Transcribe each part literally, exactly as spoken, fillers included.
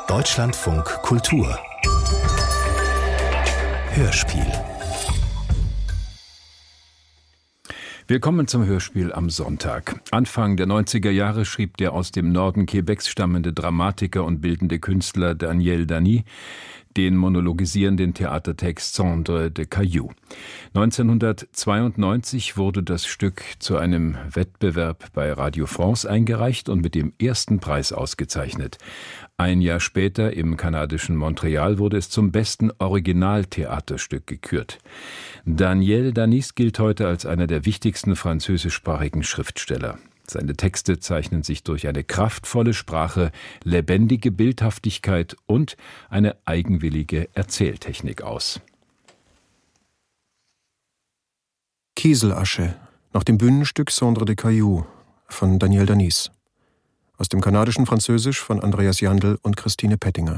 Deutschlandfunk Kultur Hörspiel. Willkommen zum Hörspiel am Sonntag. Anfang der neunziger Jahre schrieb der aus dem Norden Quebecs stammende Dramatiker und bildende Künstler Daniel Danis den monologisierenden Theatertext Cendres de Cailloux. neunzehnhundertzweiundneunzig wurde das Stück zu einem Wettbewerb bei Radio France eingereicht und mit dem ersten Preis ausgezeichnet. Ein Jahr später im kanadischen Montreal wurde es zum besten Originaltheaterstück gekürt. Daniel Danis gilt heute als einer der wichtigsten französischsprachigen Schriftsteller. Seine Texte zeichnen sich durch eine kraftvolle Sprache, lebendige Bildhaftigkeit und eine eigenwillige Erzähltechnik aus. Kieselasche, nach dem Bühnenstück Cendres de Cailloux von Daniel Danis. Aus dem kanadischen Französisch von Andreas Jandl und Christine Pettinger.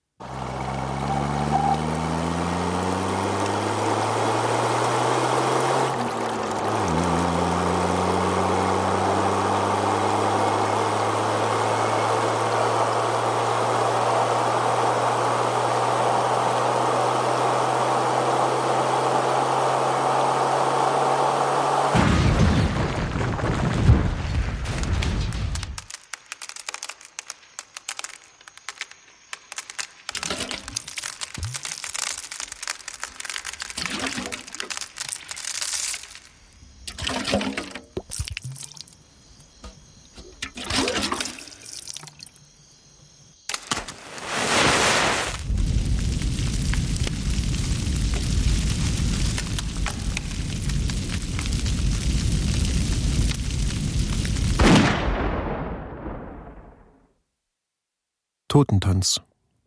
Totentanz.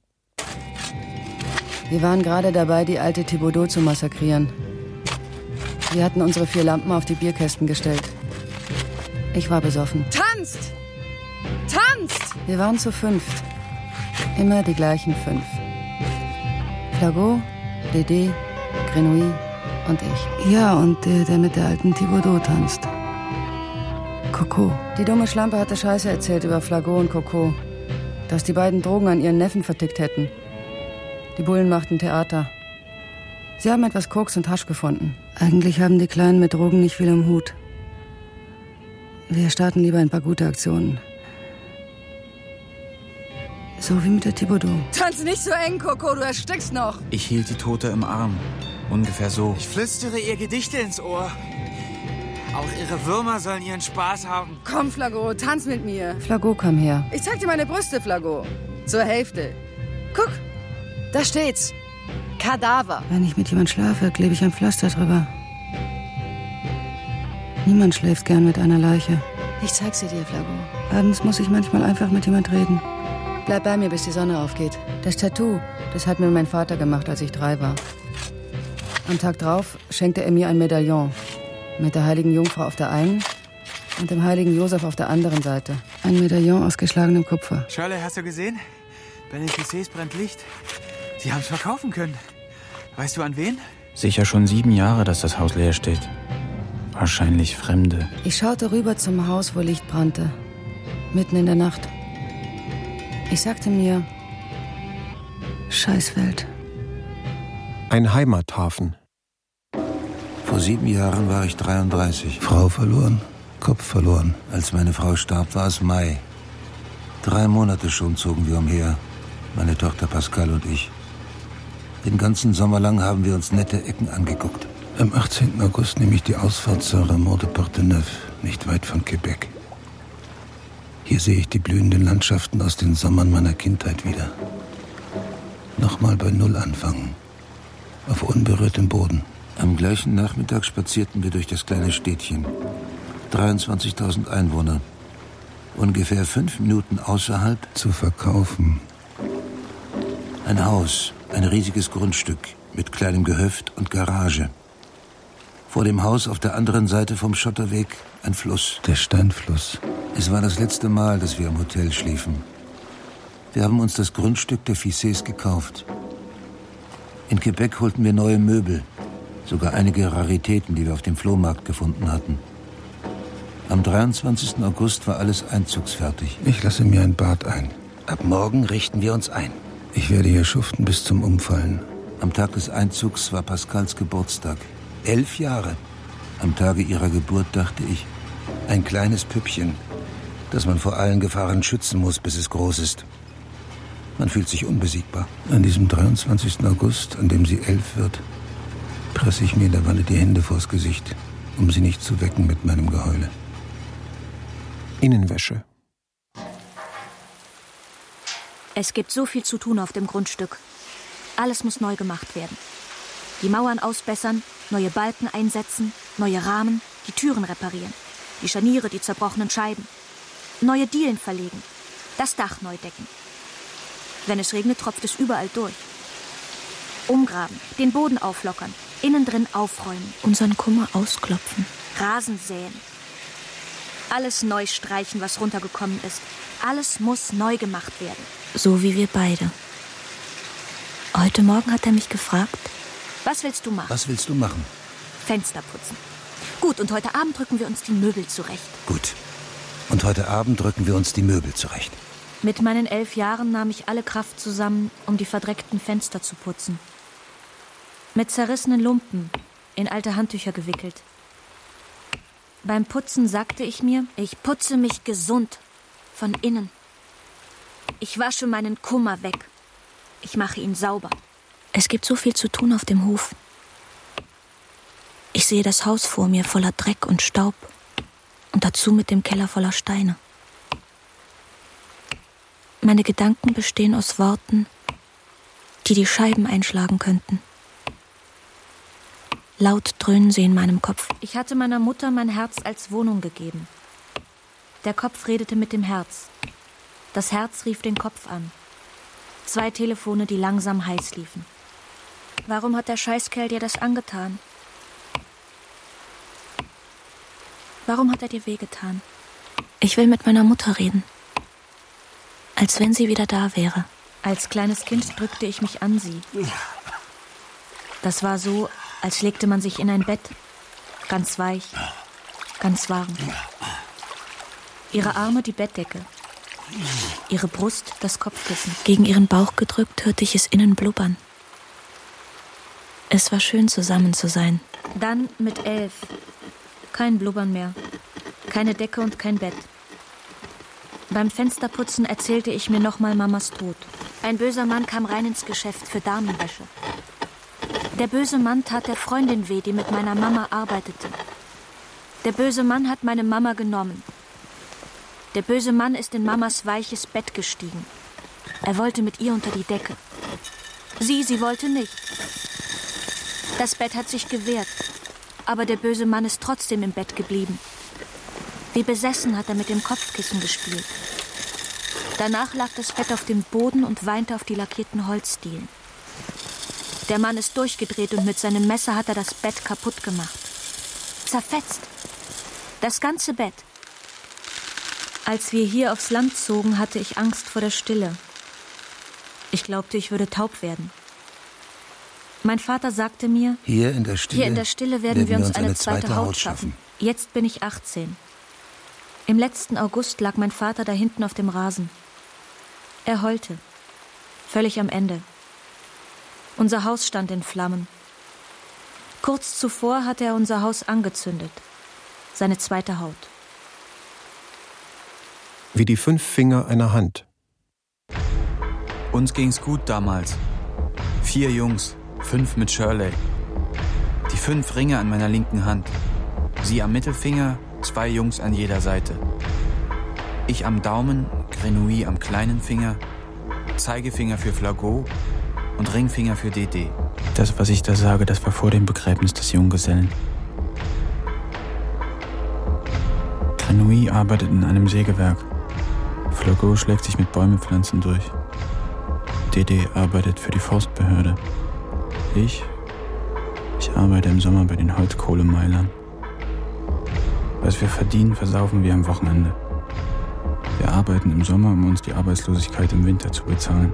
Wir waren gerade dabei, die alte Thibodeau zu massakrieren. Wir hatten unsere vier Lampen auf die Bierkästen gestellt. Ich war besoffen. Tanzt! Tanzt! Wir waren zu fünft. Immer die gleichen fünf. Flagot, Dédé, Grenouille und ich. Ja, und der, der mit der alten Thibodeau tanzt. Coco. Die dumme Schlampe hatte Scheiße erzählt über Flagot und Coco. Dass die beiden Drogen an ihren Neffen vertickt hätten. Die Bullen machten Theater. Sie haben etwas Koks und Hasch gefunden. Eigentlich haben die Kleinen mit Drogen nicht viel im Hut. Wir starten lieber ein paar gute Aktionen. So wie mit der Thibodeau. Tanz nicht so eng, Coco, du erstickst noch. Ich hielt die Tote im Arm. Ungefähr so. Ich flüstere ihr Gedichte ins Ohr. Auch ihre Würmer sollen ihren Spaß haben. Komm, Flagot, tanz mit mir. Flagot kam her. Ich zeig dir meine Brüste, Flagot. Zur Hälfte. Guck, da steht's. Kadaver. Wenn ich mit jemand schlafe, klebe ich ein Pflaster drüber. Niemand schläft gern mit einer Leiche. Ich zeig sie dir, Flagot. Abends muss ich manchmal einfach mit jemand reden. Bleib bei mir, bis die Sonne aufgeht. Das Tattoo, das hat mir mein Vater gemacht, als ich drei war. Am Tag drauf schenkte er mir ein Medaillon. Mit der heiligen Jungfrau auf der einen und dem heiligen Josef auf der anderen Seite. Ein Medaillon aus geschlagenem Kupfer. Shirley, hast du gesehen? Bei den Clichés brennt Licht. Sie haben es verkaufen können. Weißt du an wen? Sicher schon sieben Jahre, dass das Haus leer steht. Wahrscheinlich Fremde. Ich schaute rüber zum Haus, wo Licht brannte. Mitten in der Nacht. Ich sagte mir, Scheißwelt. Ein Heimathafen. Vor sieben Jahren war ich dreiunddreißig. Frau verloren, Kopf verloren. Als meine Frau starb, war es Mai. Drei Monate schon zogen wir umher, meine Tochter Pascal und ich. Den ganzen Sommer lang haben wir uns nette Ecken angeguckt. Am achtzehnten August nehme ich die Ausfahrt zur Rameau de Porteneuf, nicht weit von Quebec. Hier sehe ich die blühenden Landschaften aus den Sommern meiner Kindheit wieder. Nochmal bei Null anfangen, auf unberührtem Boden. Am gleichen Nachmittag spazierten wir durch das kleine Städtchen. dreiundzwanzigtausend Einwohner. Ungefähr fünf Minuten außerhalb. Zu verkaufen. Ein Haus, ein riesiges Grundstück mit kleinem Gehöft und Garage. Vor dem Haus auf der anderen Seite vom Schotterweg ein Fluss. Der Steinfluss. Es war das letzte Mal, dass wir im Hotel schliefen. Wir haben uns das Grundstück der Ficés gekauft. In Quebec holten wir neue Möbel. Sogar einige Raritäten, die wir auf dem Flohmarkt gefunden hatten. Am dreiundzwanzigsten August war alles einzugsfertig. Ich lasse mir ein Bad ein. Ab morgen richten wir uns ein. Ich werde hier schuften bis zum Umfallen. Am Tag des Einzugs war Pascals Geburtstag. Elf Jahre. Am Tage ihrer Geburt dachte ich, ein kleines Püppchen, das man vor allen Gefahren schützen muss, bis es groß ist. Man fühlt sich unbesiegbar. An diesem dreiundzwanzigsten August, an dem sie elf wird, presse ich mir in der Wanne die Hände vors Gesicht, um sie nicht zu wecken mit meinem Geheule. Innenwäsche. Es gibt so viel zu tun auf dem Grundstück. Alles muss neu gemacht werden. Die Mauern ausbessern, neue Balken einsetzen, neue Rahmen, die Türen reparieren, die Scharniere, die zerbrochenen Scheiben, neue Dielen verlegen, das Dach neu decken. Wenn es regnet, tropft es überall durch. Umgraben, den Boden auflockern, innen drin aufräumen. Unseren Kummer ausklopfen. Rasen säen. Alles neu streichen, was runtergekommen ist. Alles muss neu gemacht werden. So wie wir beide. Heute Morgen hat er mich gefragt. Was willst du machen? Was willst du machen? Fenster putzen. Gut, und heute Abend drücken wir uns die Möbel zurecht. Gut. Und heute Abend drücken wir uns die Möbel zurecht. Mit meinen elf Jahren nahm ich alle Kraft zusammen, um die verdreckten Fenster zu putzen. Mit zerrissenen Lumpen, in alte Handtücher gewickelt. Beim Putzen sagte ich mir, ich putze mich gesund, von innen. Ich wasche meinen Kummer weg. Ich mache ihn sauber. Es gibt so viel zu tun auf dem Hof. Ich sehe das Haus vor mir voller Dreck und Staub und dazu mit dem Keller voller Steine. Meine Gedanken bestehen aus Worten, die die Scheiben einschlagen könnten. Laut dröhnen sie in meinem Kopf. Ich hatte meiner Mutter mein Herz als Wohnung gegeben. Der Kopf redete mit dem Herz. Das Herz rief den Kopf an. Zwei Telefone, die langsam heiß liefen. Warum hat der Scheißkerl dir das angetan? Warum hat er dir wehgetan? Ich will mit meiner Mutter reden. Als wenn sie wieder da wäre. Als kleines Kind drückte ich mich an sie. Das war so, als legte man sich in ein Bett. Ganz weich, ganz warm. Ihre Arme die Bettdecke. Ihre Brust das Kopfkissen. Gegen ihren Bauch gedrückt hörte ich es innen blubbern. Es war schön, zusammen zu sein. Dann mit elf. Kein Blubbern mehr. Keine Decke und kein Bett. Beim Fensterputzen erzählte ich mir nochmal Mamas Tod. Ein böser Mann kam rein ins Geschäft für Damenwäsche. Der böse Mann tat der Freundin weh, die mit meiner Mama arbeitete. Der böse Mann hat meine Mama genommen. Der böse Mann ist in Mamas weiches Bett gestiegen. Er wollte mit ihr unter die Decke. Sie, sie wollte nicht. Das Bett hat sich gewehrt, aber der böse Mann ist trotzdem im Bett geblieben. Wie besessen hat er mit dem Kopfkissen gespielt. Danach lag das Bett auf dem Boden und weinte auf die lackierten Holzdielen. Der Mann ist durchgedreht und mit seinem Messer hat er das Bett kaputt gemacht. Zerfetzt. Das ganze Bett. Als wir hier aufs Land zogen, hatte ich Angst vor der Stille. Ich glaubte, ich würde taub werden. Mein Vater sagte mir, hier in der Stille, hier in der Stille werden, werden wir uns eine, eine zweite, zweite Haut schaffen. Jetzt bin ich achtzehn. Im letzten August lag mein Vater da hinten auf dem Rasen. Er heulte. Völlig am Ende. Unser Haus stand in Flammen. Kurz zuvor hatte er unser Haus angezündet. Seine zweite Haut. Wie die fünf Finger einer Hand. Uns ging's gut damals. Vier Jungs, fünf mit Shirley. Die fünf Ringe an meiner linken Hand. Sie am Mittelfinger, zwei Jungs an jeder Seite. Ich am Daumen, Grenouille am kleinen Finger, Zeigefinger für Flagot und Ringfinger für D D. Das, was ich da sage, das war vor dem Begräbnis des Junggesellen. Grenouille arbeitet in einem Sägewerk. Flagot schlägt sich mit Bäumepflanzen durch. D D arbeitet für die Forstbehörde. Ich, ich arbeite im Sommer bei den Holzkohlemeilern. Was wir verdienen, versaufen wir am Wochenende. Wir arbeiten im Sommer, um uns die Arbeitslosigkeit im Winter zu bezahlen.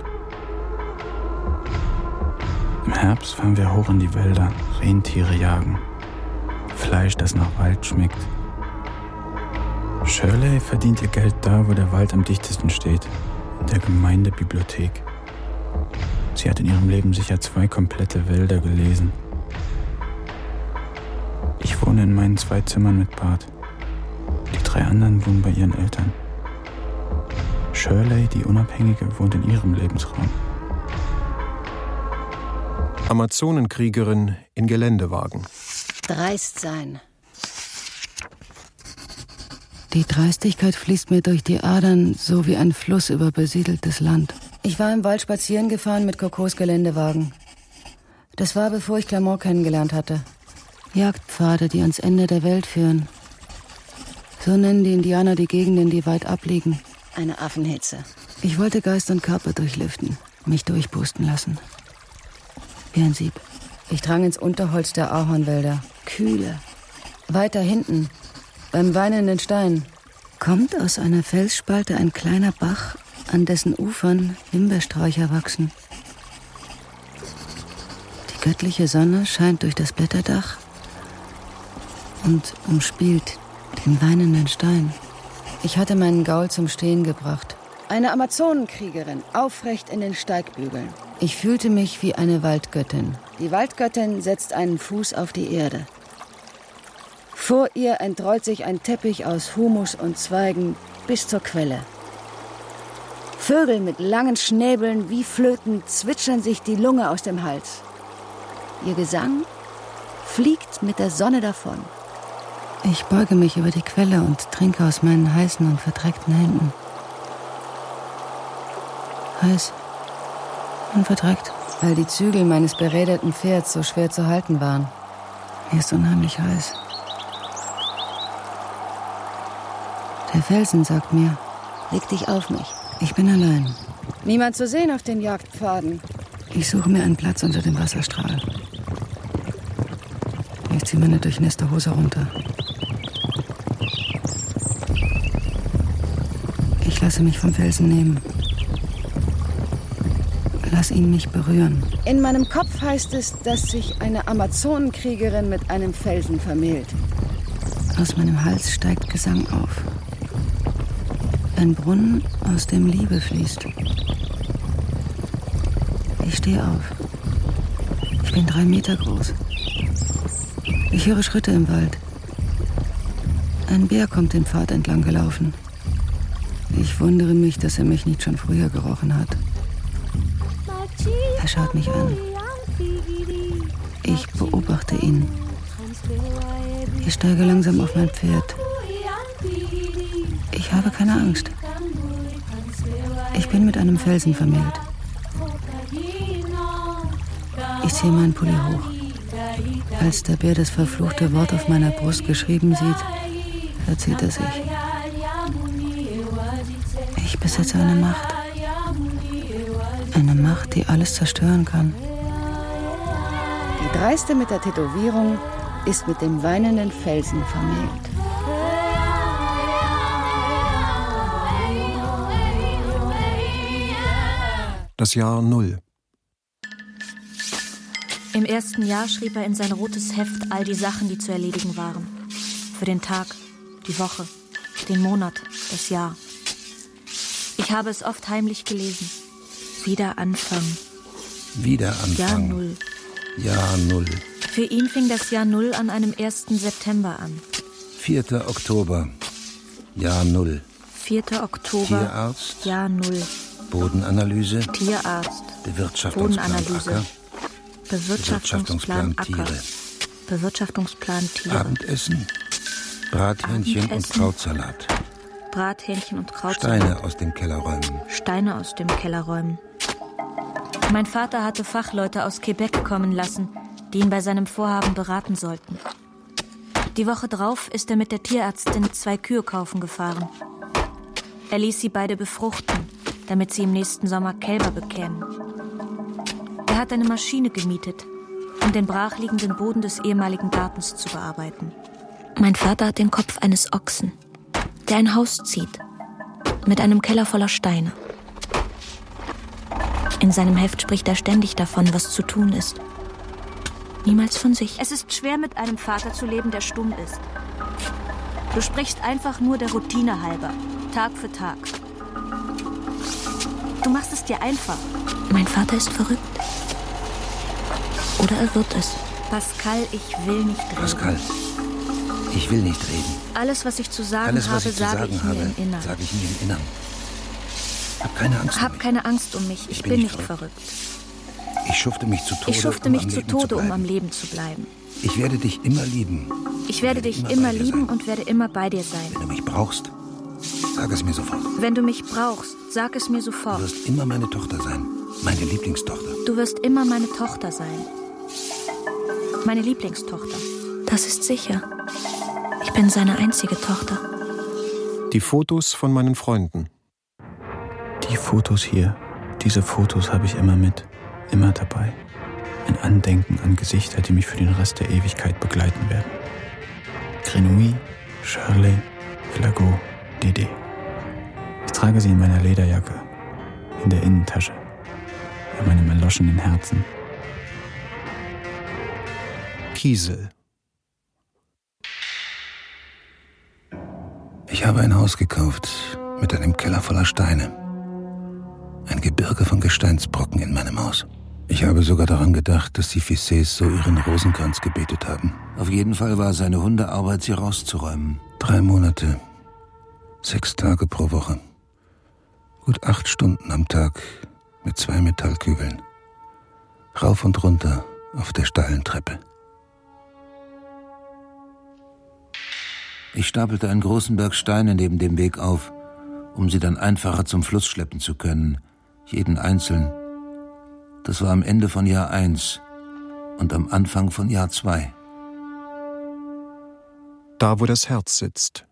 Im Herbst fahren wir hoch in die Wälder, Rentiere jagen. Fleisch, das nach Wald schmeckt. Shirley verdient ihr Geld da, wo der Wald am dichtesten steht. der Gemeindebibliothek. Sie hat in ihrem Leben sicher zwei komplette Wälder gelesen. Ich wohne in meinen zwei Zimmern mit Bart. Die drei anderen wohnen bei ihren Eltern. Shirley, die Unabhängige, wohnt in ihrem Lebensraum. Amazonenkriegerin in Geländewagen. Dreist sein. Die Dreistigkeit fließt mir durch die Adern, so wie ein Fluss über besiedeltes Land. Ich war im Wald spazieren gefahren mit Cocos Geländewagen. Das war, bevor ich Clermont kennengelernt hatte. Jagdpfade, die ans Ende der Welt führen. So nennen die Indianer die Gegenden, die weit abliegen. Eine Affenhitze. Ich wollte Geist und Körper durchlüften, mich durchpusten lassen. Wie ein Sieb. Ich drang ins Unterholz der Ahornwälder. Kühle. Weiter hinten, beim weinenden Stein, kommt aus einer Felsspalte ein kleiner Bach, an dessen Ufern Himbeersträucher wachsen. Die göttliche Sonne scheint durch das Blätterdach und umspielt den weinenden Stein. Ich hatte meinen Gaul zum Stehen gebracht. Eine Amazonenkriegerin, aufrecht in den Steigbügeln. Ich fühlte mich wie eine Waldgöttin. Die Waldgöttin setzt einen Fuß auf die Erde. Vor ihr entrollt sich ein Teppich aus Humus und Zweigen bis zur Quelle. Vögel mit langen Schnäbeln wie Flöten zwitschern sich die Lunge aus dem Hals. Ihr Gesang fliegt mit der Sonne davon. Ich beuge mich über die Quelle und trinke aus meinen heißen und verdreckten Händen. Heiß und verdreckt, weil die Zügel meines beräderten Pferds so schwer zu halten waren. Mir ist unheimlich heiß. Der Felsen sagt mir, leg dich auf mich. Ich bin allein. Niemand zu sehen auf den Jagdpfaden. Ich suche mir einen Platz unter dem Wasserstrahl. Ich ziehe meine durchnässte Hose runter. Ich lasse mich vom Felsen nehmen. Lass ihn mich berühren. In meinem Kopf heißt es, dass sich eine Amazonenkriegerin mit einem Felsen vermählt. Aus meinem Hals steigt Gesang auf. Ein Brunnen, aus dem Liebe fließt. Ich stehe auf. Ich bin drei Meter groß. Ich höre Schritte im Wald. Ein Bär kommt den Pfad entlang gelaufen. Ich wundere mich, dass er mich nicht schon früher gerochen hat. Er schaut mich an. Ich beobachte ihn. Ich steige langsam auf mein Pferd. Ich habe keine Angst. Ich bin mit einem Felsen vermählt. Ich ziehe meinen Pulli hoch. Als der Bär das verfluchte Wort auf meiner Brust geschrieben sieht, verzieht er sich. Ich besitze eine Macht. Eine Macht, die alles zerstören kann. Die Dreiste mit der Tätowierung ist mit dem weinenden Felsen vermählt. Das Jahr Null. Im ersten Jahr schrieb er in sein rotes Heft all die Sachen, die zu erledigen waren. Für den Tag, die Woche, den Monat, das Jahr. Ich habe es oft heimlich gelesen. Wieder anfangen. Wieder anfangen. Jahr Null. Jahr Null. Für ihn fing das Jahr Null an einem ersten September an. vierter Oktober. Jahr Null. vierter Oktober. Tierarzt. Jahr Null. Bodenanalyse. Tierarzt. Bewirtschaftungsplan Bodenanalyse. Acker. Bewirtschaftungsplan Acker. Tiere. Bewirtschaftungsplan Tiere. Abendessen. Brathähnchen und Abendessen. Krautsalat. Brathähnchen und Krautsalat. Steine aus dem Kellerräumen. Steine aus dem Kellerräumen. Mein Vater hatte Fachleute aus Quebec kommen lassen, die ihn bei seinem Vorhaben beraten sollten. Die Woche drauf ist er mit der Tierärztin zwei Kühe kaufen gefahren. Er ließ sie beide befruchten, damit sie im nächsten Sommer Kälber bekämen. Er hat eine Maschine gemietet, um den brachliegenden Boden des ehemaligen Gartens zu bearbeiten. Mein Vater hat den Kopf eines Ochsen, der ein Haus zieht, mit einem Keller voller Steine. In seinem Heft spricht er ständig davon, was zu tun ist. Niemals von sich. Es ist schwer, mit einem Vater zu leben, der stumm ist. Du sprichst einfach nur der Routine halber, Tag für Tag. Du machst es dir einfach. Mein Vater ist verrückt. Oder er wird es. Pascal, ich will nicht reden. Pascal, ich will nicht reden. Alles, was ich zu sagen Alles, habe, was ich zu sage sagen ich mir habe, im Innern. sage ich mir im Innern. Hab keine Angst Hab um mich. keine Angst um mich. Ich, Ich bin, bin nicht nicht verrückt. Ich schufte mich zu Tode, Ich schufte um mich am zu Leben Tode, zu um bleiben. am Leben zu bleiben. Ich werde dich immer lieben. Ich werde dich immer immer bei dir lieben sein. und werde immer bei dir sein. Wenn du mich brauchst, sag es mir sofort. Wenn du mich brauchst, sag es mir sofort. Du wirst immer meine Tochter sein. Meine Lieblingstochter. Du wirst immer meine Tochter sein. Meine Lieblingstochter. Das ist sicher. Ich bin seine einzige Tochter. Die Fotos von meinen Freunden. Die Fotos hier, diese Fotos habe ich immer mit, immer dabei. Ein Andenken an Gesichter, die mich für den Rest der Ewigkeit begleiten werden. Grenouille, Shirley, Flagot, Dédé. Ich trage sie in meiner Lederjacke, in der Innentasche, in meinem erloschenen Herzen. Kiesel. Ich habe ein Haus gekauft mit einem Keller voller Steine. Ein Gebirge von Gesteinsbrocken in meinem Haus. Ich habe sogar daran gedacht, dass die Ficés so ihren Rosenkranz gebetet haben. Auf jeden Fall war es eine Hundearbeit, sie rauszuräumen. Drei Monate, sechs Tage pro Woche. Gut acht Stunden am Tag mit zwei Metallkügeln. Rauf und runter auf der steilen Treppe. Ich stapelte einen großen Berg Steine neben dem Weg auf, um sie dann einfacher zum Fluss schleppen zu können. Jeden einzeln. Das war am Ende von Jahr eins und am Anfang von Jahr zwei. Da, wo das Herz sitzt.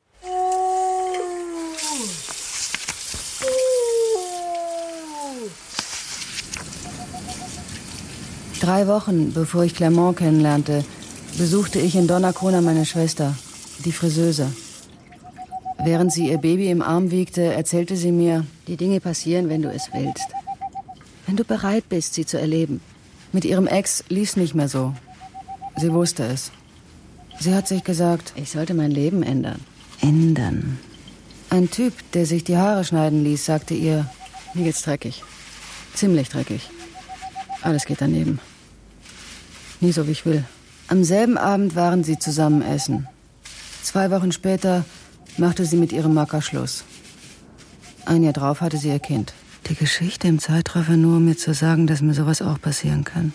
Drei Wochen, bevor ich Clermont kennenlernte, besuchte ich in Donnacona meine Schwester, die Friseuse. Während sie ihr Baby im Arm wiegte, erzählte sie mir, die Dinge passieren, wenn du es willst. Wenn du bereit bist, sie zu erleben. Mit ihrem Ex lief's nicht mehr so. Sie wusste es. Sie hat sich gesagt, ich sollte mein Leben ändern. Ändern. Ein Typ, der sich die Haare schneiden ließ, sagte ihr, mir geht's dreckig. Ziemlich dreckig. Alles geht daneben. Nie so, wie ich will. Am selben Abend waren sie zusammen essen. Zwei Wochen später machte sie mit ihrem Macker Schluss. Ein Jahr drauf hatte sie ihr Kind. Die Geschichte im Zeitraffer nur, um mir zu sagen, dass mir sowas auch passieren kann.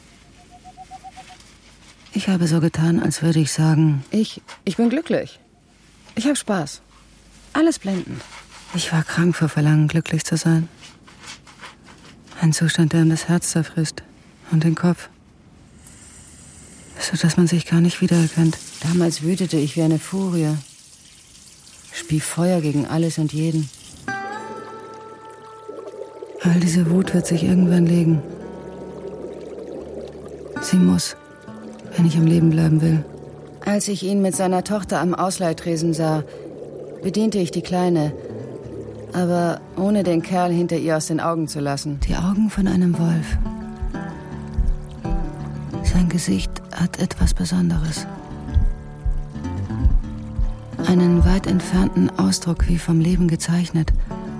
Ich habe so getan, als würde ich sagen, ich, ich bin glücklich. Ich habe Spaß. Alles blendend. Ich war krank vor Verlangen, glücklich zu sein. Ein Zustand, der ihm das Herz zerfrisst und den Kopf. So, dass man sich gar nicht wiedererkennt. Damals wütete ich wie eine Furie. Spie Feuer gegen alles und jeden. All diese Wut wird sich irgendwann legen. Sie muss, wenn ich am Leben bleiben will. Als ich ihn mit seiner Tochter am Ausleihtresen sah, bediente ich die Kleine, aber ohne den Kerl hinter ihr aus den Augen zu lassen. Die Augen von einem Wolf. Sein Gesicht hat etwas Besonderes. Einen weit entfernten Ausdruck, wie vom Leben gezeichnet.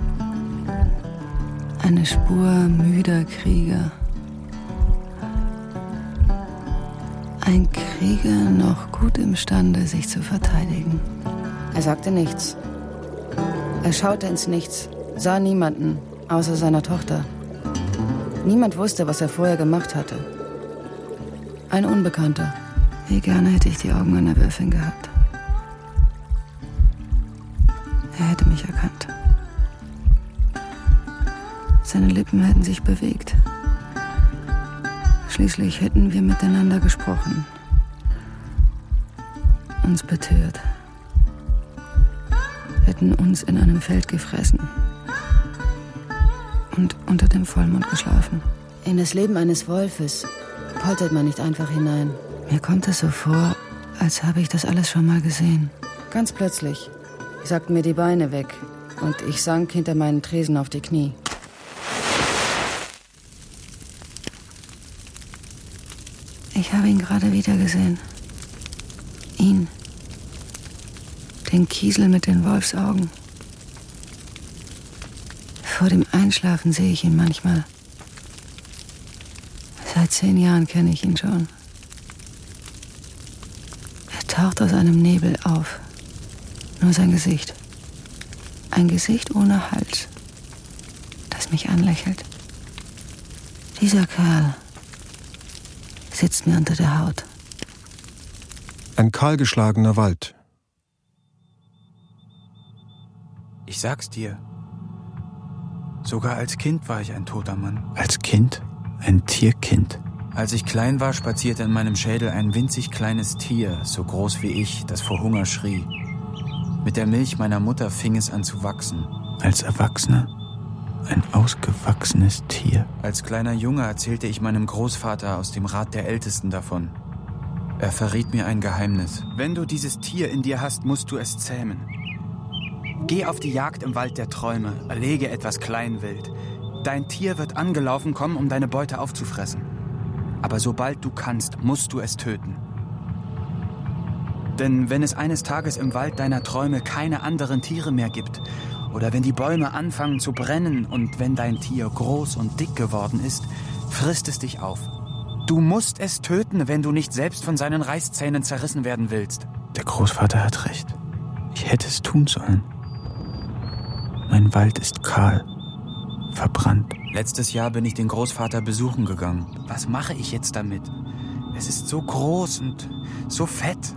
Eine Spur müder Krieger. Ein Krieger noch gut imstande, sich zu verteidigen. Er sagte nichts. Er schaute ins Nichts, sah niemanden, außer seiner Tochter. Niemand wusste, was er vorher gemacht hatte. Ein Unbekannter. Wie gerne hätte ich die Augen einer Wölfin gehabt. Er hätte mich erkannt. Seine Lippen hätten sich bewegt. Schließlich hätten wir miteinander gesprochen. Uns betört. Hätten uns in einem Feld gefressen. Und unter dem Vollmond geschlafen. In das Leben eines Wolfes poltert man nicht einfach hinein. Mir kommt es so vor, als habe ich das alles schon mal gesehen. Ganz plötzlich sackten mir die Beine weg und ich sank hinter meinen Tresen auf die Knie. Ich habe ihn gerade wieder gesehen. Ihn. Den Kiesel mit den Wolfsaugen. Vor dem Einschlafen sehe ich ihn manchmal. Seit zehn Jahren kenne ich ihn schon. Er taucht aus einem Nebel auf. Nur sein Gesicht. Ein Gesicht ohne Hals, das mich anlächelt. Dieser Kerl sitzt mir unter der Haut. Ein kahlgeschlagener Wald. Ich sag's dir. Sogar als Kind war ich ein toter Mann. Als Kind? Ein Tierkind? Als ich klein war, spazierte in meinem Schädel ein winzig kleines Tier, so groß wie ich, das vor Hunger schrie. Mit der Milch meiner Mutter fing es an zu wachsen. Als Erwachsener? Ein ausgewachsenes Tier? Als kleiner Junge erzählte ich meinem Großvater aus dem Rat der Ältesten davon. Er verriet mir ein Geheimnis. Wenn du dieses Tier in dir hast, musst du es zähmen. Geh auf die Jagd im Wald der Träume, erlege etwas Kleinwild. Dein Tier wird angelaufen kommen, um deine Beute aufzufressen. Aber sobald du kannst, musst du es töten. Denn wenn es eines Tages im Wald deiner Träume keine anderen Tiere mehr gibt, oder wenn die Bäume anfangen zu brennen und wenn dein Tier groß und dick geworden ist, frisst es dich auf. Du musst es töten, wenn du nicht selbst von seinen Reißzähnen zerrissen werden willst. Der Großvater hat recht. Ich hätte es tun sollen. Mein Wald ist kahl, verbrannt. Letztes Jahr bin ich den Großvater besuchen gegangen. Was mache ich jetzt damit? Es ist so groß und so fett.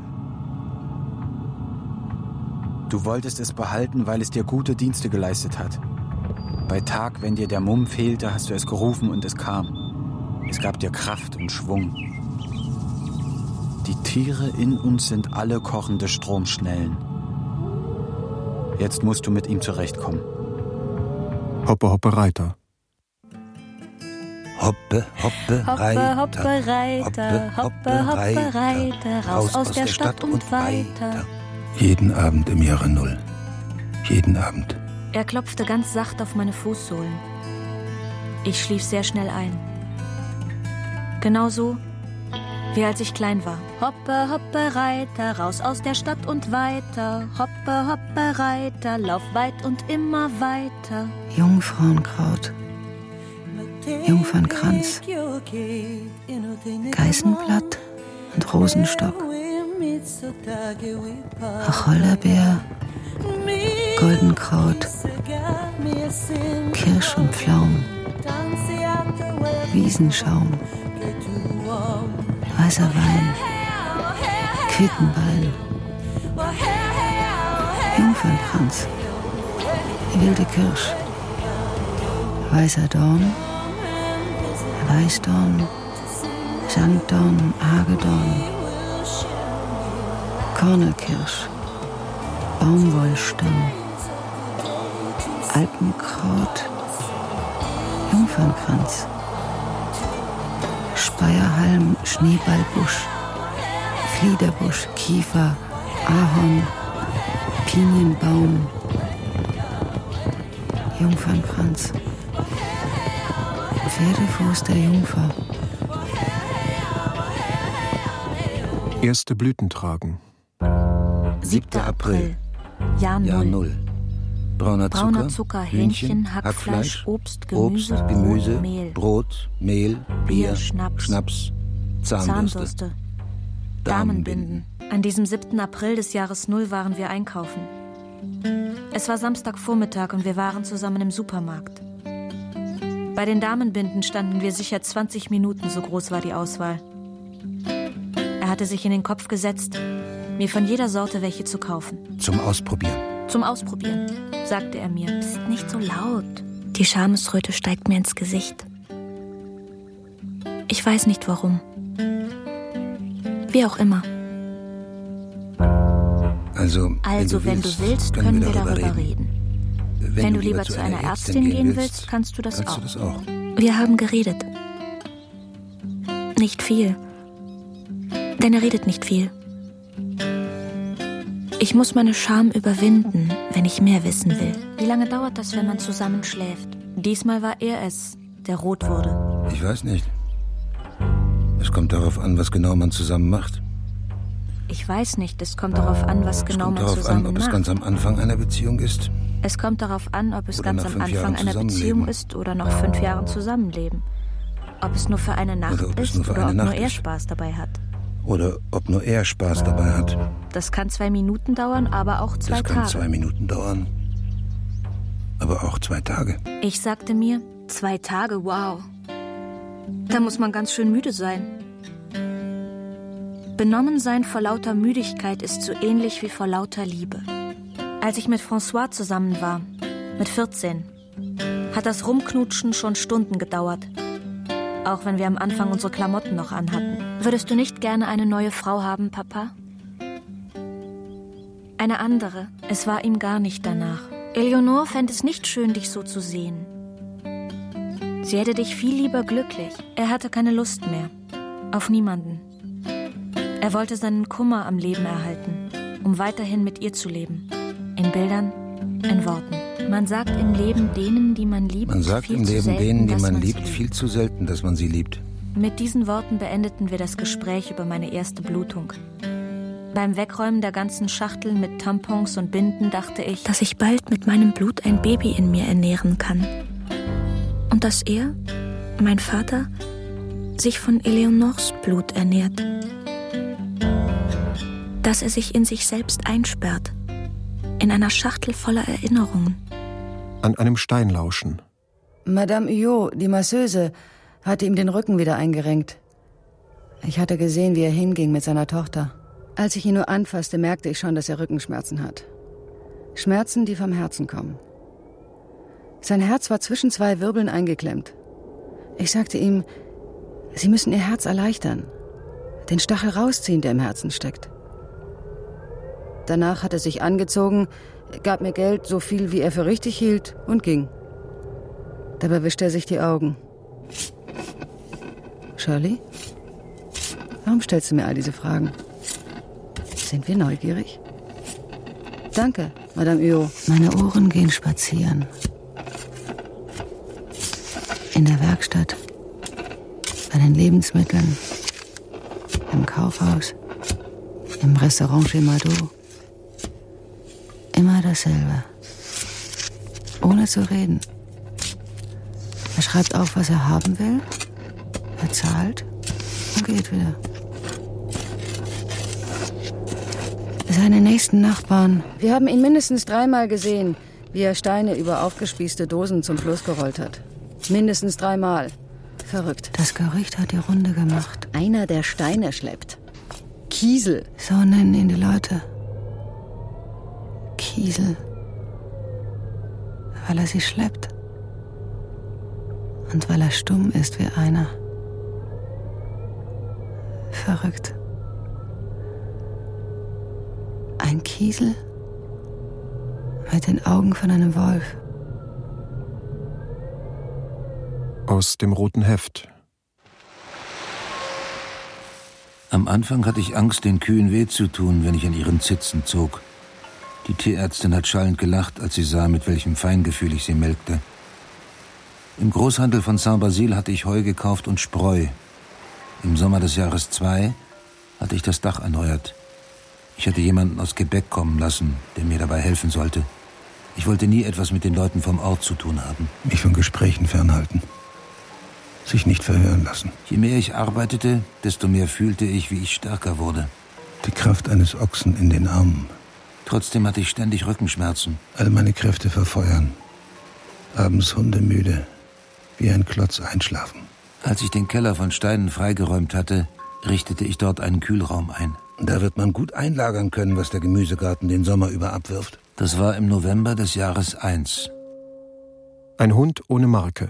Du wolltest es behalten, weil es dir gute Dienste geleistet hat. Bei Tag, wenn dir der Mumm fehlte, hast du es gerufen und es kam. Es gab dir Kraft und Schwung. Die Tiere in uns sind alle kochende Stromschnellen. Jetzt musst du mit ihm zurechtkommen. Hoppe, hoppe, Reiter. Hoppe, hoppe, Reiter. Hoppe, hoppe, Reiter. Hoppe, hoppe, Reiter. Raus aus der Stadt und weiter. Jeden Abend im Jahre Null. Jeden Abend. Er klopfte ganz sacht auf meine Fußsohlen. Ich schlief sehr schnell ein. Genauso wie als ich klein war. Hoppe, hoppe, Reiter, raus aus der Stadt und weiter. Hoppe, hoppe, Reiter, lauf weit und immer weiter. Jungfrauenkraut, Jungfernkranz, Geißenblatt und Rosenstock, Wacholderbeer, Goldenkraut, Kirsch und Pflaum, Wiesenschaum, weißer Wein, Quittenbein, Jungfernkranz, wilde Kirsch, weißer Dorn, Weißdorn, Sanddorn, Hagedorn, Kornelkirsch, Baumwollstamm, Alpenkraut, Jungfernkranz, Speierhalm, Schneeballbusch, Fliederbusch, Kiefer, Ahorn, Pinienbaum, Jungfernkranz, Pferdefuß der Jungfer. Erste Blüten tragen. siebter April. Jahr Null. Jahr Null. Brauner Zucker, Brauner Zucker, Hähnchen, Hackfleisch, Hackfleisch, Obst, Gemüse, Obst, Gemüse, Brot, Mehl, Brot, Mehl, Bier, Bier, Schnaps, Schnaps, Zahnbürste, Zahnbürste, Damenbinden. An diesem siebten April des Jahres Null waren wir einkaufen. Es war Samstagvormittag und wir waren zusammen im Supermarkt. Bei den Damenbinden standen wir sicher zwanzig Minuten, so groß war die Auswahl. Er hatte sich in den Kopf gesetzt, mir von jeder Sorte welche zu kaufen. Zum Ausprobieren. Zum Ausprobieren, sagte er mir. Psst, nicht so laut. Die Schamesröte steigt mir ins Gesicht. Ich weiß nicht warum. Wie auch immer. Also, Also, wenn du willst, wenn du willst können, können wir darüber reden. reden. Wenn, wenn du du lieber zu einer Ärztin gehen willst, kannst du das, kannst auch. Du das auch. Wir haben geredet. Nicht viel. Denn er redet nicht viel. Ich muss meine Scham überwinden, wenn ich mehr wissen will. Wie lange dauert das, wenn man zusammen schläft? Diesmal war er es, der rot wurde. Ich weiß nicht. Es kommt darauf an, was genau man zusammen macht. Ich weiß nicht, es kommt darauf an, was genau man zusammen macht. Es kommt darauf an, ob es ganz am Anfang einer Beziehung ist Es kommt darauf an, ob es Oder ganz nach am fünf Anfang Jahren einer Beziehung zusammenleben. ist oder nach fünf Jahren zusammenleben. Ob es nur für eine Nacht Oder ob es ist nur für oder eine ob nur Nacht er ist. Spaß dabei hat. Oder ob nur er Spaß dabei hat. Das kann zwei Minuten dauern, aber auch zwei Das kann Tage. zwei Minuten dauern. Aber auch zwei Tage. Ich sagte mir, zwei Tage, wow. Da muss man ganz schön müde sein. Benommen sein vor lauter Müdigkeit ist so ähnlich wie vor lauter Liebe. Als ich mit François zusammen war, mit vierzehn, hat das Rumknutschen schon Stunden gedauert. Auch wenn wir am Anfang unsere Klamotten noch anhatten. Würdest du nicht gerne eine neue Frau haben, Papa? Eine andere. Es war ihm gar nicht danach. Eleonore fände es nicht schön, dich so zu sehen. Sie hätte dich viel lieber glücklich. Er hatte keine Lust mehr. Auf niemanden. Er wollte seinen Kummer am Leben erhalten, um weiterhin mit ihr zu leben. In Bildern, in Worten. Man sagt im Leben denen, die man liebt, Man sagt viel im zu Leben selten, denen, die dass man man sie liebt, viel zu selten, dass man sie liebt. Mit diesen Worten beendeten wir das Gespräch über meine erste Blutung. Beim Wegräumen der ganzen Schachteln mit Tampons und Binden dachte ich, dass ich bald mit meinem Blut ein Baby in mir ernähren kann. Und dass er, mein Vater, sich von Eleonores Blut ernährt. Dass er sich in sich selbst einsperrt, in einer Schachtel voller Erinnerungen. An einem Stein lauschen. Madame Huyot, die Masseuse, hatte ihm den Rücken wieder eingerenkt. Ich hatte gesehen, wie er hinging mit seiner Tochter. Als ich ihn nur anfasste, merkte ich schon, dass er Rückenschmerzen hat. Schmerzen, die vom Herzen kommen. Sein Herz war zwischen zwei Wirbeln eingeklemmt. Ich sagte ihm, Sie müssen Ihr Herz erleichtern, den Stachel rausziehen, der im Herzen steckt. Danach hat er sich angezogen, gab mir Geld, so viel wie er für richtig hielt, und ging. Dabei wischte er sich die Augen. Shirley? Warum stellst du mir all diese Fragen? Sind wir neugierig? Danke, Madame Huyot. Meine Ohren gehen spazieren. In der Werkstatt, bei den Lebensmitteln, im Kaufhaus, im Restaurant Chez Mado. Immer dasselbe. Ohne zu reden. Er schreibt auf, was er haben will, er zahlt und geht wieder. Seine nächsten Nachbarn. Wir haben ihn mindestens dreimal gesehen, wie er Steine über aufgespießte Dosen zum Fluss gerollt hat. Mindestens dreimal. Verrückt. Das Gerücht hat die Runde gemacht. Einer, der Steine schleppt. Kiesel. So nennen ihn die Leute. Kiesel. Weil er sie schleppt. Und weil er stumm ist wie einer. Verrückt. Ein Kiesel mit den Augen von einem Wolf. Aus dem roten Heft. Am Anfang hatte ich Angst, den Kühen weh zu tun, wenn ich an ihren Zitzen zog. Die Tierärztin hat schallend gelacht, als sie sah, mit welchem Feingefühl ich sie melkte. Im Großhandel von Saint-Basile hatte ich Heu gekauft und Spreu. Im Sommer des Jahres zwei hatte ich das Dach erneuert. Ich hatte jemanden aus Quebec kommen lassen, der mir dabei helfen sollte. Ich wollte nie etwas mit den Leuten vom Ort zu tun haben. Mich von Gesprächen fernhalten. Sich nicht verhören lassen. Je mehr ich arbeitete, desto mehr fühlte ich, wie ich stärker wurde. Die Kraft eines Ochsen in den Armen. Trotzdem hatte ich ständig Rückenschmerzen. All meine Kräfte verfeuern. Abends hundemüde, wie ein Klotz einschlafen. Als ich den Keller von Steinen freigeräumt hatte, richtete ich dort einen Kühlraum ein. Da wird man gut einlagern können, was der Gemüsegarten den Sommer über abwirft. Das war im November des Jahres eins. Ein Hund ohne Marke.